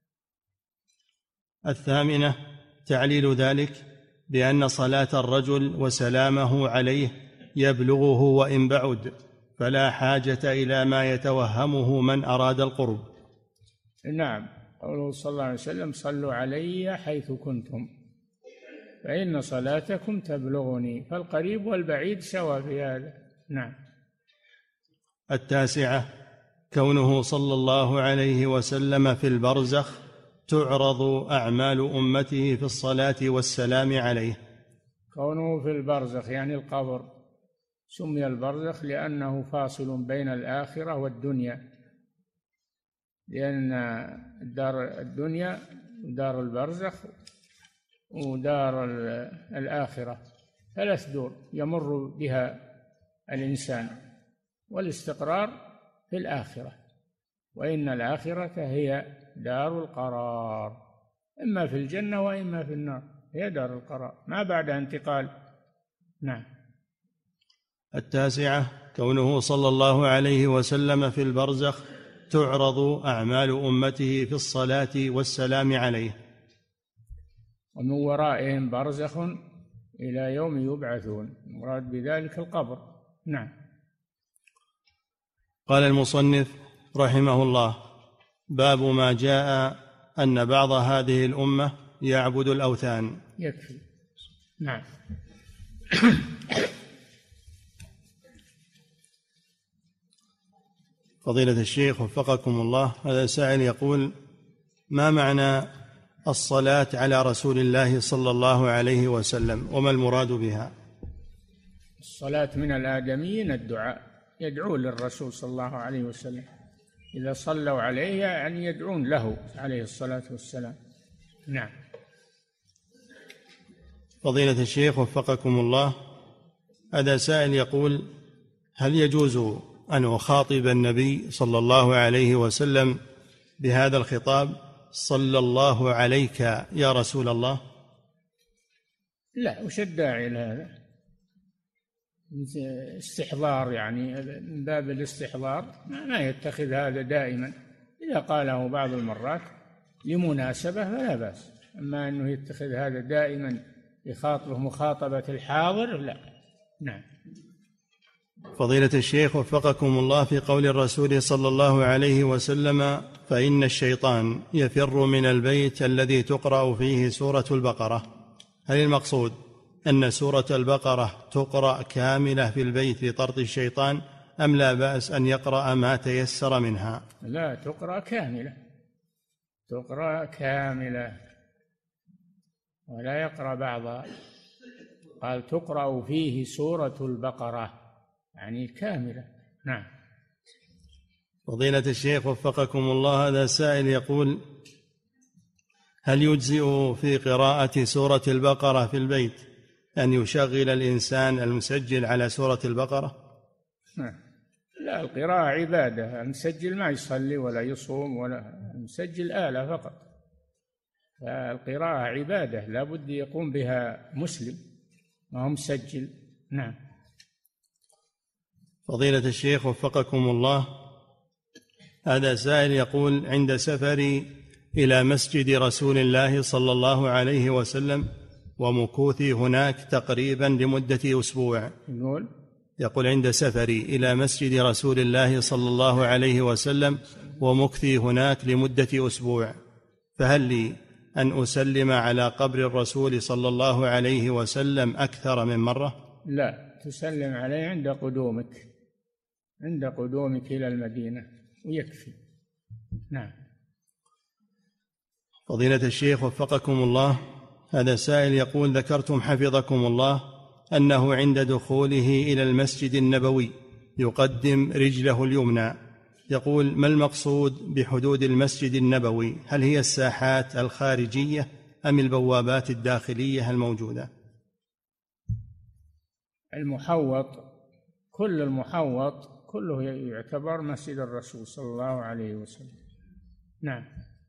الثامنة تعليل ذلك بأن صلاة الرجل وسلامه عليه يبلغه وإن بعد، فلا حاجة إلى ما يتوهمه من أراد القرب. نعم، قوله صلى الله عليه وسلم: صلوا علي حيث كنتم فإن صلاتكم تبلغني، فالقريب والبعيد سواء في هذا. نعم. التاسعة كونه صلى الله عليه وسلم في البرزخ تعرض أعمال أمته في الصلاة والسلام عليه. كونه في البرزخ يعني القبر، سمي البرزخ لأنه فاصل بين الآخرة والدنيا، لأن دار الدنيا ودار البرزخ ودار الآخرة 3 دور يمر بها الإنسان، والاستقرار في الآخرة، وإن الآخرة هي دار القرار، إما في الجنة وإما في النار، هي دار القرار ما بعد انتقال. نعم. التاسعة كونه صلى الله عليه وسلم في البرزخ تعرض أعمال أمته في الصلاة والسلام عليه. ومن ورائهم برزخ إلى يوم يبعثون، مراد بذلك القبر. نعم. قال المصنف رحمه الله: باب ما جاء أن بعض هذه الأمة يعبد الأوثان. يكفي. نعم. فضيلة الشيخ وفقكم الله، هذا سائل يقول: ما معنى الصلاة على رسول الله صلى الله عليه وسلم وما المراد بها؟ الصلاة من الآدميين الدعاء، يدعو للرسول صلى الله عليه وسلم، إذا صلوا عليه يعني يدعون له عليه الصلاة والسلام. نعم. فضيلة الشيخ وفقكم الله، هذا سائل يقول: هل يجوز أن أخاطب النبي صلى الله عليه وسلم بهذا الخطاب: صلى الله عليك يا رسول الله؟ لا، وش الداعي لهذا؟ استحضار، يعني من باب الاستحضار، ما يتخذ هذا دائما. إذا قاله بعض المرات لمناسبة فلا بأس، أما أنه يتخذ هذا دائما يخاطبه مخاطبة الحاضر، لا. نعم. فضيلة الشيخ وفقكم الله، في قول الرسول صلى الله عليه وسلم: فإن الشيطان يفر من البيت الذي تقرأ فيه سورة البقرة، هل المقصود أن سورة البقرة تقرأ كاملة في البيت لطرد الشيطان، أم لا بأس أن يقرأ ما تيسر منها؟ لا، تقرأ كاملة، تقرأ كاملة ولا يقرأ بعضها. قال تقرأ فيه سورة البقرة يعني كاملة. نعم. فضيلة الشيخ وفقكم الله، هذا سائل يقول: هل يجزئ في قراءة سورة البقرة في البيت أن يشغل الإنسان المسجل على سورة البقرة؟ لا، القراءة عبادة، المسجل ما يصلي ولا يصوم، ولا المسجل آلة فقط، فالقراءة عبادة لا بد يقوم بها مسلم ما هو مسجل. نعم. فضيلة الشيخ وفقكم الله، هذا سائل يقول: عند سفري إلى مسجد رسول الله صلى الله عليه وسلم ومكوثي هناك تقريبا لمدة أسبوع، يقول: عند سفري إلى مسجد رسول الله صلى الله عليه وسلم ومكثي هناك لمدة أسبوع، فهل لي أن أسلم على قبر الرسول صلى الله عليه وسلم أكثر من مرة؟ لا، تسلم عليه عند قدومك إلى المدينة ويكفي. نعم. فضيلة الشيخ وفقكم الله، هذا سائل يقول: ذكرتم حفظكم الله أنه عند دخوله إلى المسجد النبوي يقدم رجله اليمنى، يقول: ما المقصود بحدود المسجد النبوي؟ هل هي الساحات الخارجية أم البوابات الداخلية الموجودة؟ المحوط، كل المحوط كله يعتبر مسجد الرسول صلى الله عليه وسلم. نعم.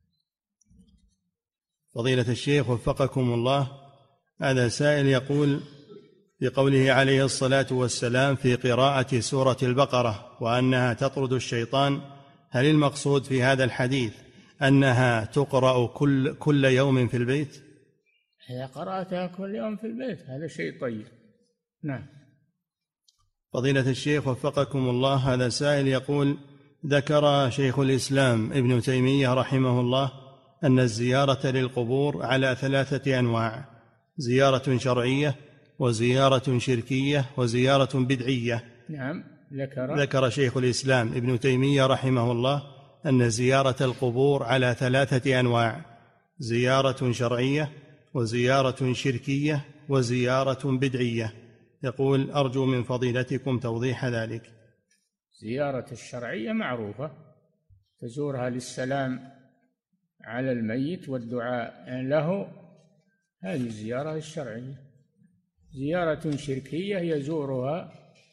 فضيلة الشيخ وفقكم الله، هذا سائل يقول: في قوله عليه الصلاة والسلام في قراءة سورة البقرة وأنها تطرد الشيطان، هل المقصود في هذا الحديث أنها تقرأ كل يوم في البيت؟ إذا قرأتها كل يوم في البيت هذا شيء طيب. نعم. فضيلة الشيخ وفقكم الله، هذا سائل يقول: ذكر شيخ الإسلام ابن تيمية رحمه الله أن الزيارة للقبور على 3 أنواع: زيارة شرعية، وزيارة شركية، وزيارة بدعية. نعم. ذكر شيخ الإسلام ابن تيمية رحمه الله أن زيارة القبور على 3 أنواع: زيارة شرعية، وزيارة شركية، وزيارة بدعية. يقول: أرجو من فضيلتكم توضيح ذلك. زيارة الشرعية معروفة، تزورها للسلام على الميت والدعاء له، هذه الزيارة الشرعية. زيارة شركية يزورها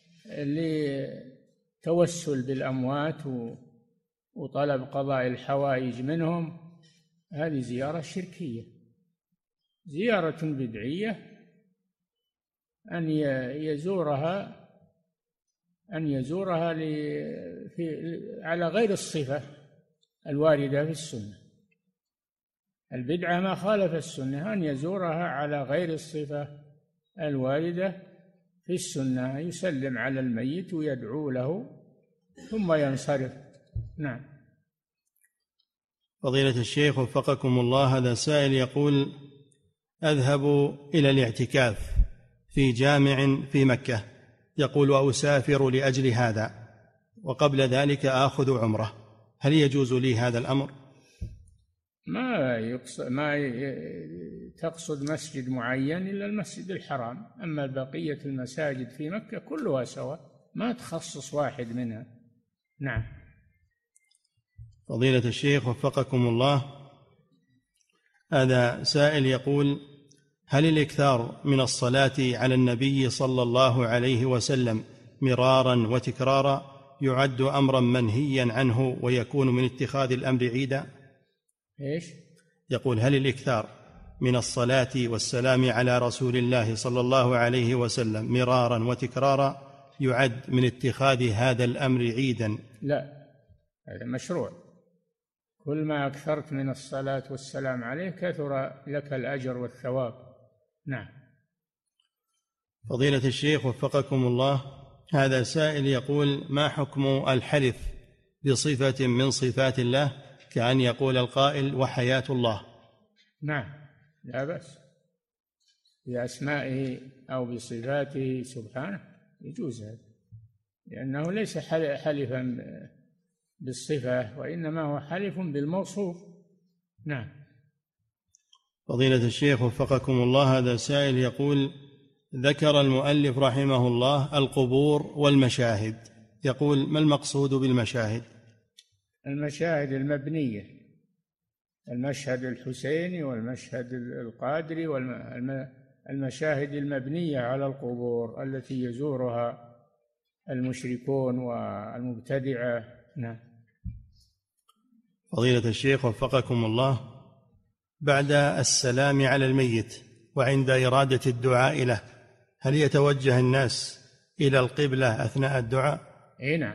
لتوسل بالأموات وطلب قضاء الحوائج منهم، هذه زيارة شركية. زيارة بدعية أن يزورها على غير الصفة الواردة في السنة. البدعة ما خالف السنة، أن يزورها على غير الصفة الواردة في السنة، يسلم على الميت ويدعو له ثم ينصرف. نعم. فضيلة الشيخ وفقكم الله، هذا سائل يقول: أذهب إلى الاعتكاف في جامع في مكة، يقول: وأسافر لأجل هذا، وقبل ذلك آخذ عمرة، هل يجوز لي هذا الأمر؟ ما تقصد مسجد معين إلا المسجد الحرام، أما بقية المساجد في مكة كلها سواء، ما تخصص واحد منها. نعم. فضيلة الشيخ وفقكم الله، هذا سائل يقول: هل الإكثار من الصلاة على النبي صلى الله عليه وسلم مرارا وتكرارا يعد أمرا منهيا عنه ويكون من اتخاذ الأمر عيدا؟ إيش؟ يقول: هل الإكثار من الصلاة والسلام على رسول الله صلى الله عليه وسلم مرارا وتكرارا يعد من اتخاذ هذا الأمر عيدا؟ لا، هذا مشروع. كل ما أكثرت من الصلاة والسلام عليه كثر لك الأجر والثواب. نعم. فضيلة الشيخ وفقكم الله، هذا سائل يقول: ما حكم الحلف بصفة من صفات الله كأن يقول القائل: وحياة الله؟ نعم، لا بأس بأسمائه أو بصفاته سبحانه، يجوز هذا، لأنه ليس حلفا بالصفة، وإنما هو حلف بالموصوف. نعم. فضيلة الشيخ وفقكم الله، هذا سائل يقول: ذكر المؤلف رحمه الله القبور والمشاهد، يقول: ما المقصود بالمشاهد؟ المشاهد المبنية، المشهد الحسيني والمشهد القادري، والمشاهد المبنية على القبور التي يزورها المشركون والمبتدعة. نعم. فضيلة الشيخ وفقكم الله، بعد السلام على الميت وعند إرادة الدعاء له، هل يتوجه الناس إلى القبلة أثناء الدعاء؟ أي نعم.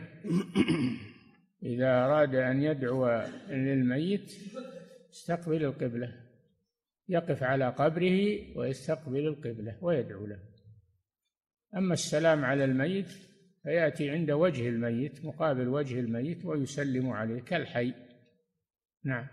إذا أراد أن يدعو للميت استقبل القبلة، يقف على قبره ويستقبل القبلة ويدعو له. أما السلام على الميت فيأتي عند وجه الميت، مقابل وجه الميت، ويسلم عليه كالحي. نعم.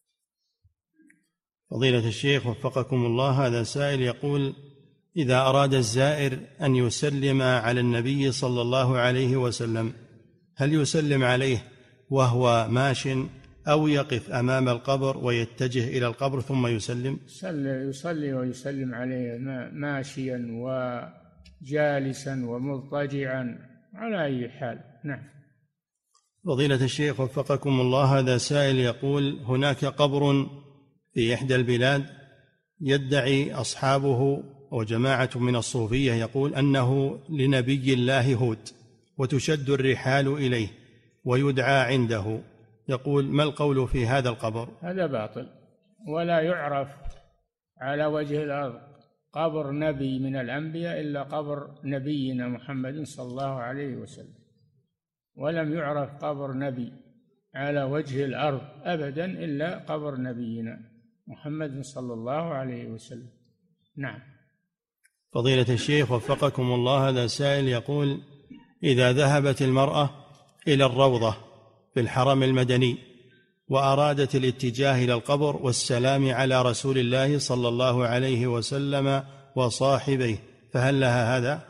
فضيلة الشيخ وفقكم الله، هذا سائل يقول: إذا أراد الزائر أن يسلم على النبي صلى الله عليه وسلم، هل يسلم عليه وهو ماش أو يقف أمام القبر ويتجه إلى القبر ثم يسلم؟ يصلي ويسلم عليه ماشيا وجالسا ومضطجعا على أي حال. نعم. فضيلة الشيخ وفقكم الله، هذا سائل يقول: هناك قبر في إحدى البلاد يدعي أصحابه وجماعة من الصوفية يقول أنه لنبي الله هود، وتشد الرحال إليه ويدعى عنده، يقول: ما القول في هذا القبر؟ هذا باطل، ولا يعرف على وجه الأرض قبر نبي من الأنبياء إلا قبر نبينا محمد صلى الله عليه وسلم، ولم يعرف قبر نبي على وجه الأرض أبدا إلا قبر نبينا محمد صلى الله عليه وسلم. نعم. فضيلة الشيخ وفقكم الله، هذا سائل يقول: إذا ذهبت المرأة إلى الروضة في الحرم المدني وأرادت الاتجاه إلى القبر والسلام على رسول الله صلى الله عليه وسلم وصاحبيه، فهل لها هذا؟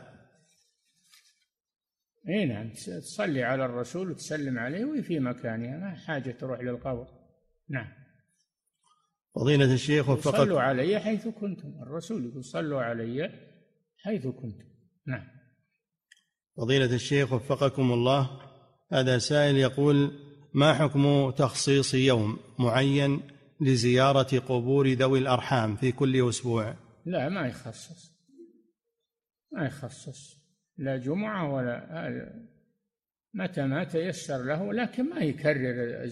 اي نعم، تصلي على الرسول وتسلم عليه وهي في مكانها، ما حاجة تروح للقبر. نعم. فضيلة الشيخ وفقكم، صلوا علي حيث كنتم، الرسول يقول: صلوا علي حيث كنتم. نعم. فضيلة الشيخ وفقكم الله، هذا سائل يقول: ما حكم تخصيص يوم معين لزيارة قبور ذوي الأرحام في كل أسبوع؟ لا، ما يخصص لا جمعة ولا متى ما تيسر له، لكن ما يكرر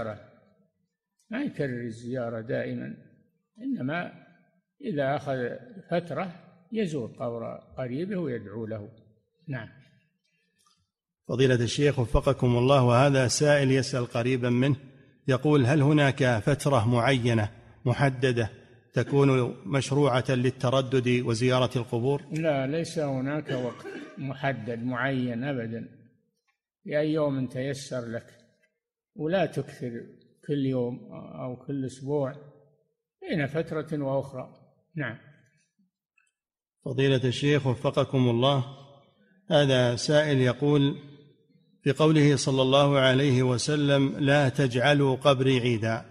الزيارة دائما، إنما إذا أخذ فترة يزور قبر قريبه ويدعو له. نعم. فضيلة الشيخ وفقكم الله، وهذا سائل يسأل قريبا منه يقول: هل هناك فترة معينة محددة تكون مشروعة للتردد وزيارة القبور؟ لا، ليس هناك وقت محدد معين أبدا، بأي يوم تيسر لك، ولا تكثر كل يوم أو كل أسبوع، بين فترة وأخرى. نعم. فضيلة الشيخ وفقكم الله، هذا سائل يقول: في قوله صلى الله عليه وسلم: لا تجعلوا قبري عيدا،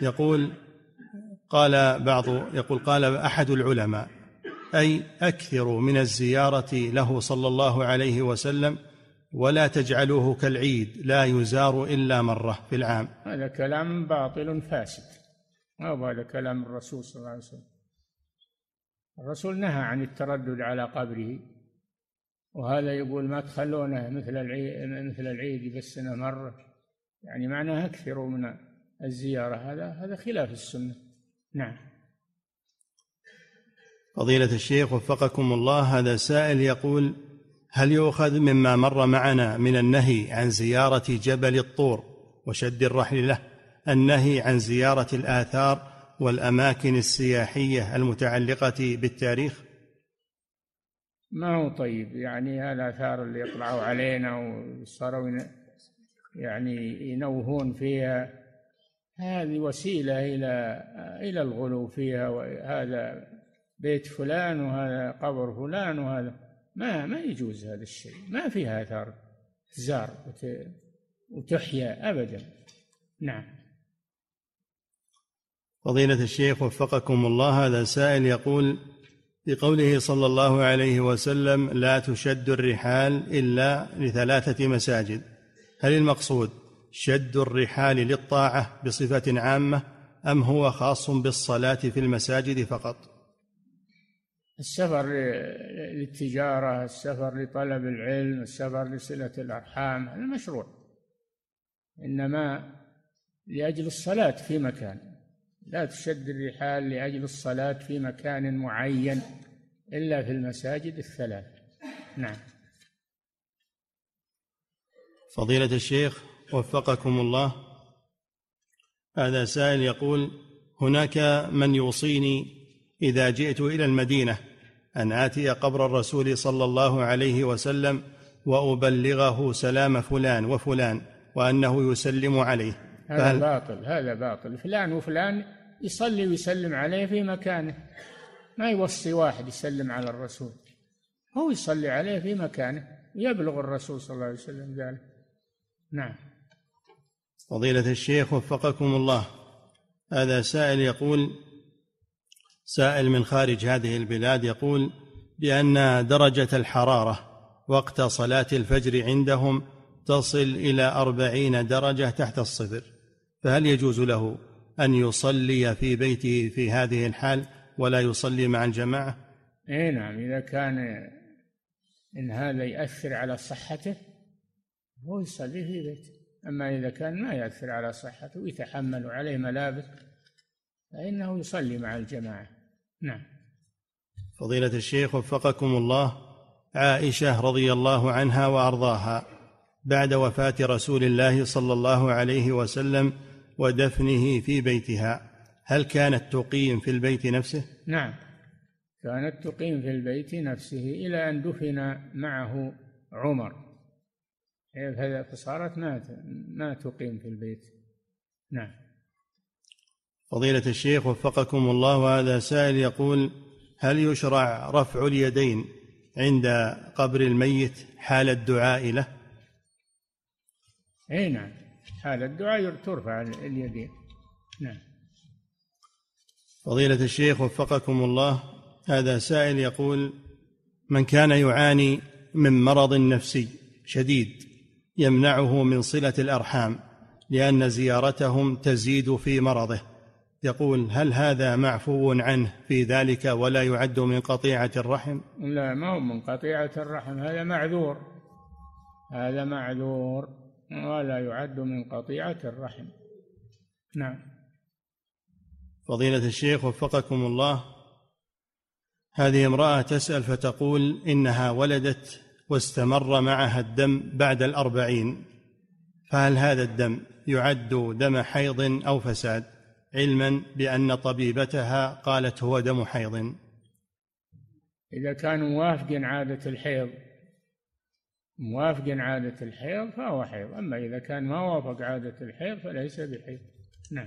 قال أحد العلماء: أي أكثروا من الزيارة له صلى الله عليه وسلم، ولا تجعلوه كالعيد لا يزار إلا مرة في العام. هذا كلام باطل فاسد، هذا كلام الرسول صلى الله عليه وسلم. الرسول نهى عن التردد على قبره، وهذا يقول ما تخلونه مثل العيد بالسنة مرة، يعني معناها أكثروا من الزيارة، هذا خلاف السنة. نعم. فضيلة الشيخ وفقكم الله، هذا سائل يقول: هل يؤخذ مما مر معنا من النهي عن زيارة جبل الطور وشد الرحل له النهي عن زيارة الآثار والأماكن السياحية المتعلقة بالتاريخ؟ ما هو طيب، يعني الآثار اللي يطلعوا علينا وصاروا يعني ينوهون فيها، هذه وسيلة إلى الغلو فيها، وهذا بيت فلان وهذا قبر فلان، وهذا ما يجوز هذا الشيء، ما فيها آثار تزار وتحيا أبدا. نعم. فضيلة الشيخ وفقكم الله، هذا سائل يقول: بقوله صلى الله عليه وسلم: لا تشد الرحال إلا ل3 مساجد، هل المقصود شد الرحال للطاعة بصفة عامة، أم هو خاص بالصلاة في المساجد فقط؟ السفر للتجارة، السفر لطلب العلم، السفر لصلة الأرحام، هذا مشروع، إنما لأجل الصلاة في مكان. لا تشد الرحال لأجل الصلاة في مكان معين إلا في المساجد 3. نعم. فضيلة الشيخ وفقكم الله، هذا سائل يقول: هناك من يوصيني إذا جئت إلى المدينة أن آتي قبر الرسول صلى الله عليه وسلم وأبلغه سلام فلان وفلان وأنه يسلم عليه. هذا باطل. فلان وفلان يصلي ويسلم عليه في مكانه، ما يوصي واحد يسلم على الرسول، هو يصلي عليه في مكانه، يبلغ الرسول صلى الله عليه وسلم ذلك. نعم. فضيلة الشيخ وفقكم الله، هذا سائل يقول، سائل من خارج هذه البلاد، يقول بأن درجة الحرارة وقت صلاة الفجر عندهم تصل إلى 40 درجة تحت الصفر، فهل يجوز له أن يصلي في بيته في هذه الحال ولا يصلي مع الجماعة؟ نعم، إذا كان إن هذا يؤثر على صحته هو يصلي في بيته، أما إذا كان ما يؤثر على صحته ويتحمل عليه ملابس فإنه يصلي مع الجماعة. نعم. فضيلة الشيخ وفقكم الله، عائشة رضي الله عنها وأرضاها بعد وفاة رسول الله صلى الله عليه وسلم ودفنه في بيتها، هل كانت تقيم في البيت نفسه؟ نعم، كانت تقيم في البيت نفسه إلى أن دفن معه عمر، فصارت ما تقيم في البيت. نعم. فضيلة الشيخ وفقكم الله، وهذا سائل يقول هل يشرع رفع اليدين عند قبر الميت حال الدعاء له؟ نعم، حال الدعاء ترفع اليدين. نعم. فضيلة الشيخ وفقكم الله، هذا سائل يقول من كان يعاني من مرض نفسي شديد يمنعه من صلة الأرحام لأن زيارتهم تزيد في مرضه، يقول هل هذا معفو عنه في ذلك ولا يعد من قطيعة الرحم؟ لا، ما هو من قطيعة الرحم، هذا معذور، هذا معذور ولا يعد من قطيعة الرحم. نعم. فضيلة الشيخ وفقكم الله، هذه امرأة تسأل فتقول إنها ولدت واستمر معها الدم بعد 40، فهل هذا الدم يعد دم حيض أو فساد، علما بأن طبيبتها قالت هو دم حيض؟ إذا كانوا موافقين عادة الحيض فهو حيض، أما إذا كان ما وافق عادة الحيض فليس بحيض. نعم.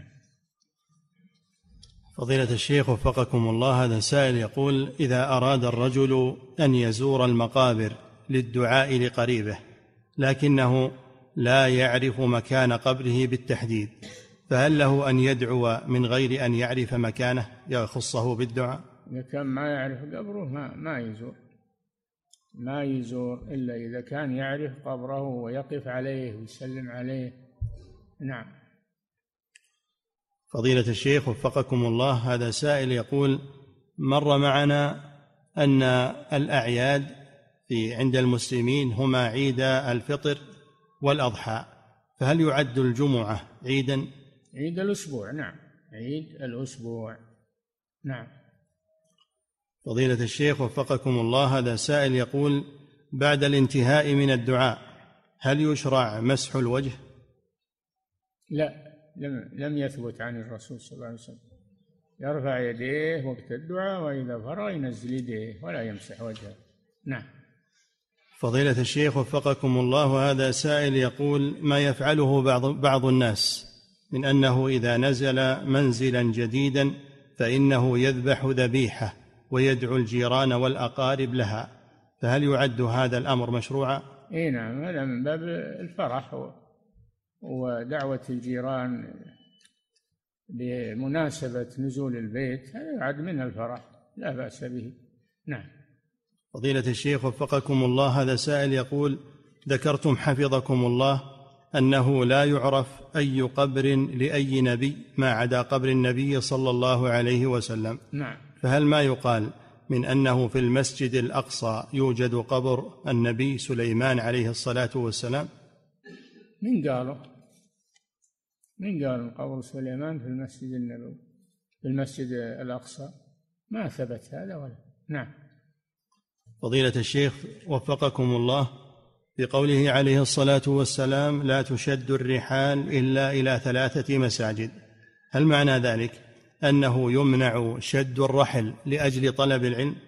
فضيلة الشيخ وفقكم الله، هذا سائل يقول إذا أراد الرجل أن يزور المقابر للدعاء لقريبه لكنه لا يعرف مكان قبره بالتحديد، فهل له أن يدعو من غير أن يعرف مكانه يخصه بالدعاء؟ إذا كان ما يعرف قبره ما يزور إلا إذا كان يعرف قبره ويقف عليه ويسلم عليه. نعم. فضيلة الشيخ وفقكم الله، هذا سائل يقول مر معنا أن الأعياد عند المسلمين هما عيد الفطر والأضحى، فهل يعد الجمعة عيدا؟ عيد الأسبوع. نعم، عيد الأسبوع. نعم. فضيلة الشيخ وفقكم الله، هذا سائل يقول بعد الانتهاء من الدعاء هل يشرع مسح الوجه؟ لا، لم يثبت عن الرسول صلى الله عليه وسلم، يرفع يديه وقت الدعاء وإذا فرغ ينزل يديه ولا يمسح وجهه. نعم. فضيلة الشيخ وفقكم الله، هذا سائل يقول ما يفعله بعض الناس من أنه إذا نزل منزلا جديدا فإنه يذبح ذبيحة ويدعو الجيران والأقارب لها، فهل يعد هذا الأمر مشروعا؟ نعم، هذا من باب الفرح ودعوة الجيران بمناسبة نزول البيت، هذا يعد من الفرح، لا بأس به. نعم. فضيلة الشيخ وفقكم الله، هذا سائل يقول ذكرتم حفظكم الله أنه لا يعرف أي قبر لأي نبي ما عدا قبر النبي صلى الله عليه وسلم. نعم. فهل ما يقال من أنه في المسجد الأقصى يوجد قبر النبي سليمان عليه الصلاة والسلام؟ من قالوا قبر سليمان في المسجد النبوي في المسجد الأقصى؟ ما ثبت هذا ولا. نعم. فضيلة الشيخ وفقكم الله، بقوله عليه الصلاة والسلام لا تشد الرحال إلا إلى 3 مساجد، هل معنى ذلك أنه يمنع شد الرحل لأجل طلب العلم؟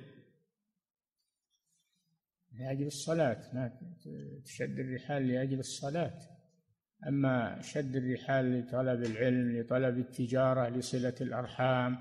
لأجل الصلاة، ما تشد الرحال لأجل الصلاة، أما شد الرحال لطلب العلم، لطلب التجارة، لصلة الأرحام،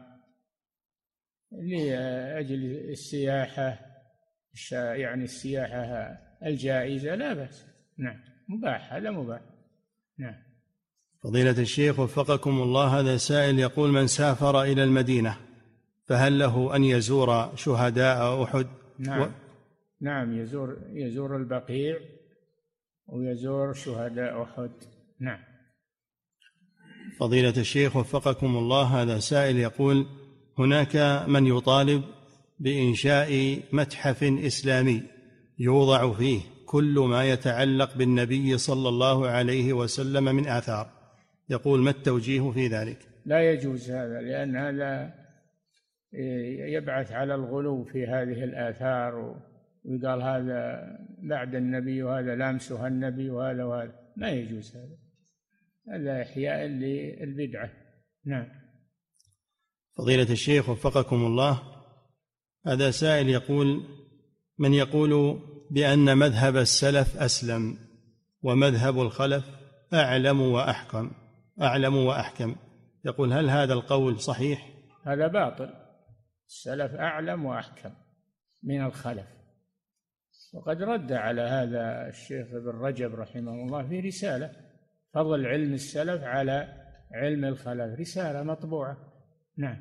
لأجل السياحة، يعني السياحة الجائزة لا بأس. نعم، مباح، هذا مباح. نعم. فضيلة الشيخ وفقكم الله، هذا سائل يقول: من سافر إلى المدينة فهل له أن يزور شهداء أحد؟ نعم يزور البقيع ويزور شهداء أحد. نعم. فضيلة الشيخ وفقكم الله، هذا سائل يقول: هناك من يطالب بإنشاء متحف إسلامي يوضع فيه كل ما يتعلق بالنبي صلى الله عليه وسلم من آثار، يقول: ما التوجيه في ذلك؟ لا يجوز هذا، لأن هذا يبعث على الغلو في هذه الآثار، ويقال هذا بعد النبي وهذا لامسها النبي وهذا ما يجوز هذا إحياء للبدعة. نعم. فضيلة الشيخ وفقكم الله، هذا سائل يقول: من يقول بأن مذهب السلف أسلم ومذهب الخلف أعلم وأحكم، يقول: هل هذا القول صحيح؟ هذا باطل. السلف أعلم وأحكم من الخلف، وقد رد على هذا الشيخ ابن رجب رحمه الله في رسالة: فضل علم السلف على علم الخلف، رسالة مطبوعة. نعم.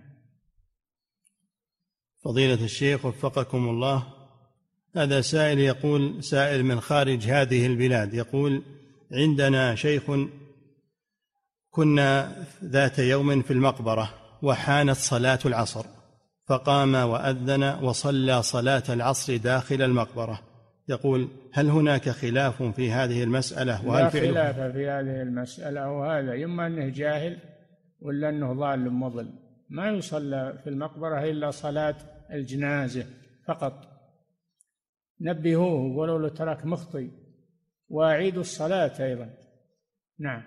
فضيلة الشيخ وفقكم الله، هذا سائل يقول، سائل من خارج هذه البلاد، يقول: عندنا شيخ كنا ذات يوم في المقبرة وحانت صلاة العصر، فقام وأذن وصلى صلاة العصر داخل المقبرة، يقول: هل هناك خلاف في هذه المسألة؟ لا خلاف في هذه المسألة، وهذا إما أنه جاهل ولا أنه ضال مضل. ما يصلى في المقبرة إلا صلاة الجنازة فقط. نبهوه ولو ترك مخطئ، وأعيدوا الصلاة أيضا. نعم.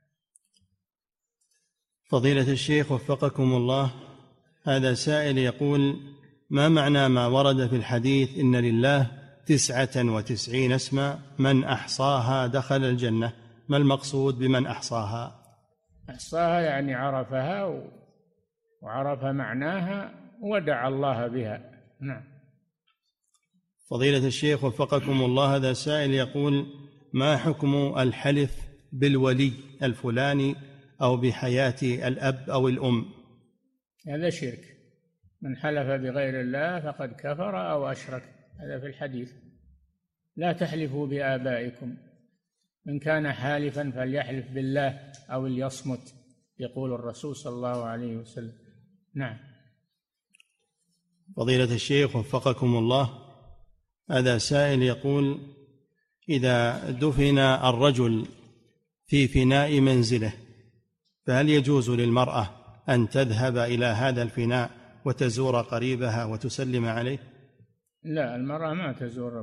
فضيلة الشيخ وفقكم الله، هذا سائل يقول: ما معنى ما ورد في الحديث إن لله 99 اسما من أحصاها دخل الجنة؟ ما المقصود بمن أحصاها؟ أحصاها يعني عرفها وعرف معناها ودعا الله بها. نعم. فضيلة الشيخ وفقكم الله، هذا سائل يقول: ما حكم الحلف بالولي الفلاني أو بحياة الأب أو الأم؟ هذا شرك. من حلف بغير الله فقد كفر أو أشرك، هذا في الحديث: لا تحلفوا بآبائكم، من كان حالفا فليحلف بالله أو ليصمت، يقول الرسول صلى الله عليه وسلم. نعم. فضيلة الشيخ وفقكم الله، هذا سائل يقول: إذا دفن الرجل في فناء منزله فهل يجوز للمرأة أن تذهب إلى هذا الفناء وتزور قريبها وتسلم عليه؟ لا، المرأة ما تزور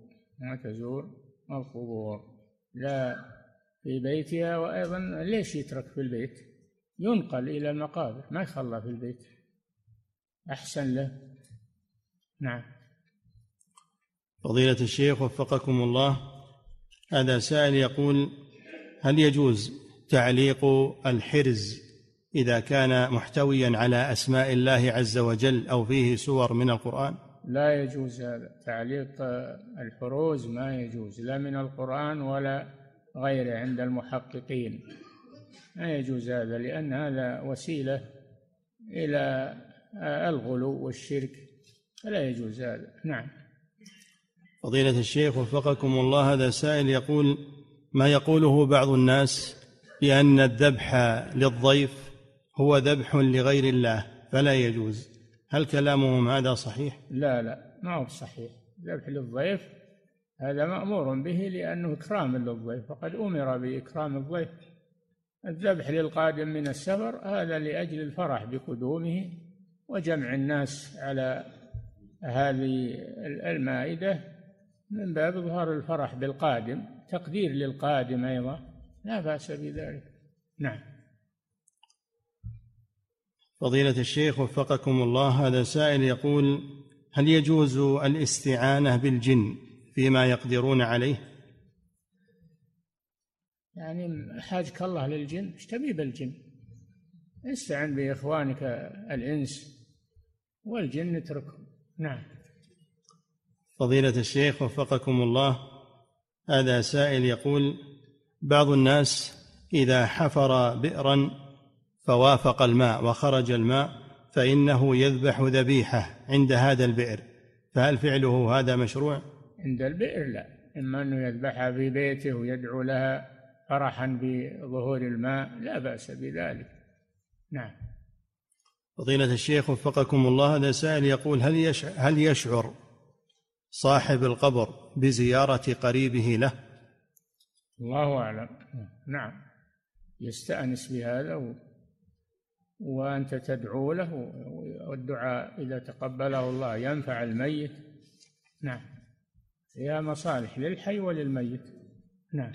القبور، لا في بيتها. وأيضا ليش يترك في البيت؟ ينقل إلى المقابر، ما يخلى في البيت، أحسن له. نعم. فضيلة الشيخ وفقكم الله، هذا سائل يقول: هل يجوز تعليق الحرز إذا كان محتويا على أسماء الله عز وجل أو فيه سور من القرآن؟ لا يجوز هذا، تعليق الحروز ما يجوز، لا من القرآن ولا غيره عند المحققين، ما يجوز هذا، لأن هذا وسيلة إلى الغلو والشرك، فلا يجوز هذا. نعم. فضيلة الشيخ وفقكم الله، هذا سائل يقول: ما يقوله بعض الناس بأن الذبح للضيف هو ذبح لغير الله فلا يجوز، هل كلامهم هذا صحيح؟ لا ما هو صحيح. ذبح للضيف هذا مأمور به لأنه إكرام للضيف، فقد أمر بإكرام الضيف. الذبح للقادم من السفر هذا لأجل الفرح بقدومه وجمع الناس على هذه المائدة من باب إظهار الفرح بالقادم، تقدير للقادم أيضا، لا بأس بذلك. نعم. فضيلة الشيخ وفقكم الله، هذا سائل يقول: هل يجوز الاستعانة بالجن فيما يقدرون عليه؟ يعني حاجك الله للجن، ايش تبي بالجن؟ استعن بإخوانك الإنس، والجن اتركهم. نعم. فضيلة الشيخ وفقكم الله، هذا سائل يقول: بعض الناس إذا حفر بئرا فوافق الماء وخرج الماء فإنه يذبح ذبيحة عند هذا البئر، فهل فعله هذا مشروع؟ عند البئر لا، إما أنه يذبحها في بيته ويدعو لها فرحا بظهور الماء لا بأس بذلك. نعم. فضيلة الشيخ وفقكم الله، هذا سائل يقول هل يشعر صاحب القبر بزيارة قريبه له؟ الله أعلم. نعم، يستأنس بهذا وأنت تدعو له، والدعاء إذا تقبله الله ينفع الميت. نعم، فيها مصالح للحي وللميت. نعم.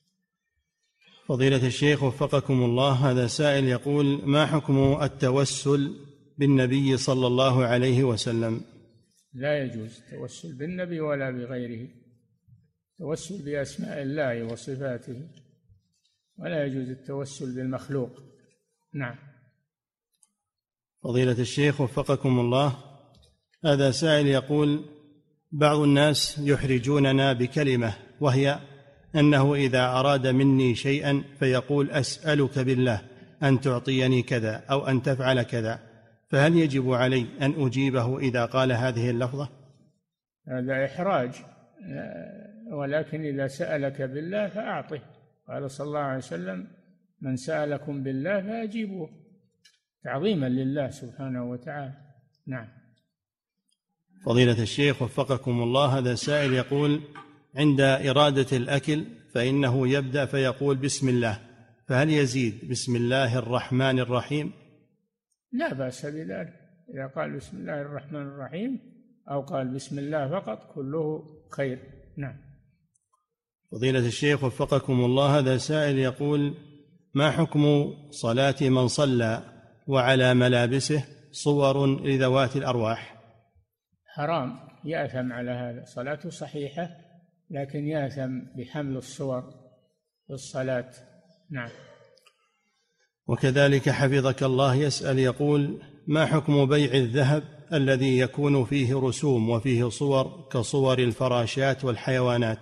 فضيلة الشيخ وفقكم الله، هذا سائل يقول ما حكم التوسل بالنبي صلى الله عليه وسلم؟ لا يجوز التوسل بالنبي ولا بغيره، التوسل بأسماء الله وصفاته، ولا يجوز التوسل بالمخلوق. نعم. فضيلة الشيخ وفقكم الله، هذا سائل يقول بعض الناس يحرجوننا بكلمة، وهي أنه إذا أراد مني شيئا فيقول أسألك بالله أن تعطيني كذا أو أن تفعل كذا، فهل يجب علي أن أجيبه إذا قال هذه اللفظة؟ هذا إحراج، ولكن إذا سألك بالله فأعطه. قال صلى الله عليه وسلم من سألكم بالله فأجيبوه، تعظيما لله سبحانه وتعالى. نعم. فضيلة الشيخ وفقكم الله، هذا سائل يقول عند إرادة الأكل فإنه يبدأ فيقول بسم الله، فهل يزيد بسم الله الرحمن الرحيم؟ لا بأس بذلك، إذا قال بسم الله الرحمن الرحيم أو قال بسم الله فقط كله خير. نعم. فضيلة الشيخ وفقكم الله، هذا سائل يقول ما حكم صلاة من صلى وعلى ملابسه صور لذوات الأرواح؟ حرام، يأثم على هذا، صلاته صحيحة لكن يأثم بحمل الصور في الصلاة. نعم. وكذلك حفظك الله يسأل يقول ما حكم بيع الذهب الذي يكون فيه رسوم وفيه صور كصور الفراشات والحيوانات؟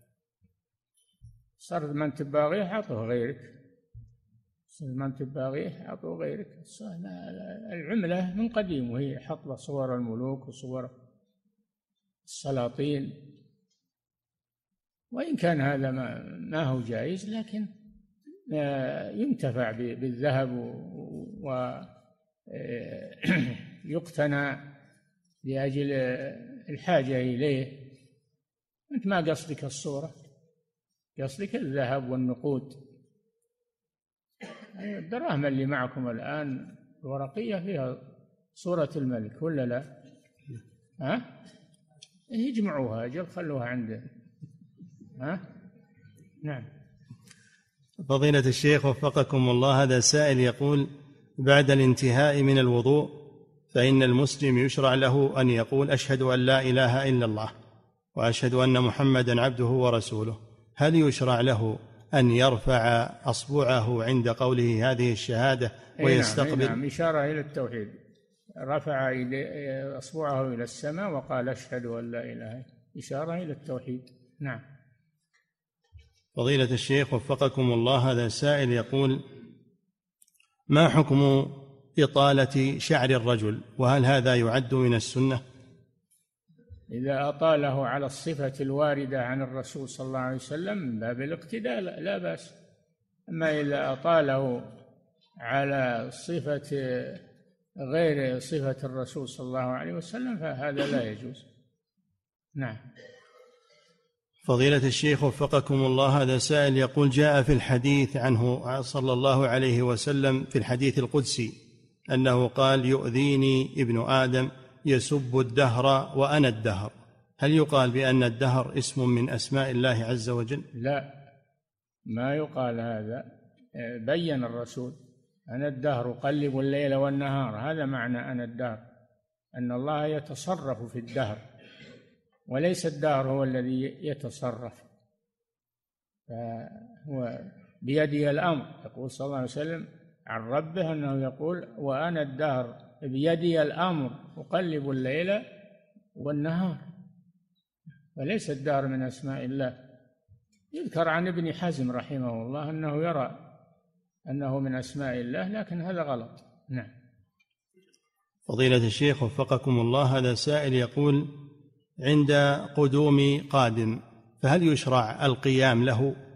صار ما انت باغيه اعطه غيرك، ما انت باغيه اعطه غيرك. العملة من قديم وهي حط صور الملوك وصور السلاطين، وإن كان هذا ما هو جائز، لكن ينتفع بالذهب ويقتنى لأجل الحاجة إليه. أنت ما قصدك الصورة، قصدك الذهب والنقود. الدراهم اللي معكم الآن الورقية فيها صورة الملك ولا لا؟ ها؟ يجمعوها أجل خلوها عنده. ها؟ نعم. فضيلة الشيخ وفقكم الله، هذا سائل يقول بعد الانتهاء من الوضوء فإن المسلم يشرع له أن يقول أشهد أن لا إله إلا الله وأشهد أن محمدا عبده ورسوله، هل يشرع له أن يرفع أصبعه عند قوله هذه الشهادة ويستقبل؟ نعم، إشارة إلى التوحيد، رفع أصبعه إلى السماء وقال أشهد أن لا إله إلا الله، إشارة إلى التوحيد. نعم. فضيلة الشيخ وفقكم الله، هذا سائل يقول ما حكم إطالة شعر الرجل، وهل هذا يعد من السنة؟ إذا أطاله على الصفة الواردة عن الرسول صلى الله عليه وسلم من باب الاقتداء لا بأس، أما إذا أطاله على صفة غير صفة الرسول صلى الله عليه وسلم فهذا لا يجوز. نعم. فضيلة الشيخ وفقكم الله، هذا سائل يقول جاء في الحديث عنه صلى الله عليه وسلم في الحديث القدسي أنه قال يؤذيني ابن آدم يسب الدهر وأنا الدهر، هل يقال بأن الدهر اسم من أسماء الله عز وجل؟ لا، ما يقال هذا. بين الرسول أنا الدهر أقلب الليل والنهار، هذا معنى أنا الدهر، أن الله يتصرف في الدهر وليس الدهر هو الذي يتصرف، فهو بيده الأمر. يقول صلى الله عليه وسلم عن ربه أنه يقول وأنا الدهر بيدي الأمر أقلب الليل والنهار، وليس الدهر من أسماء الله. يذكر عن ابن حزم رحمه الله أنه يرى أنه من أسماء الله، لكن هذا غلط. نعم. فضيلة الشيخ وفقكم الله، هذا سائل يقول: عند قدوم قادم فهل يشرع القيام له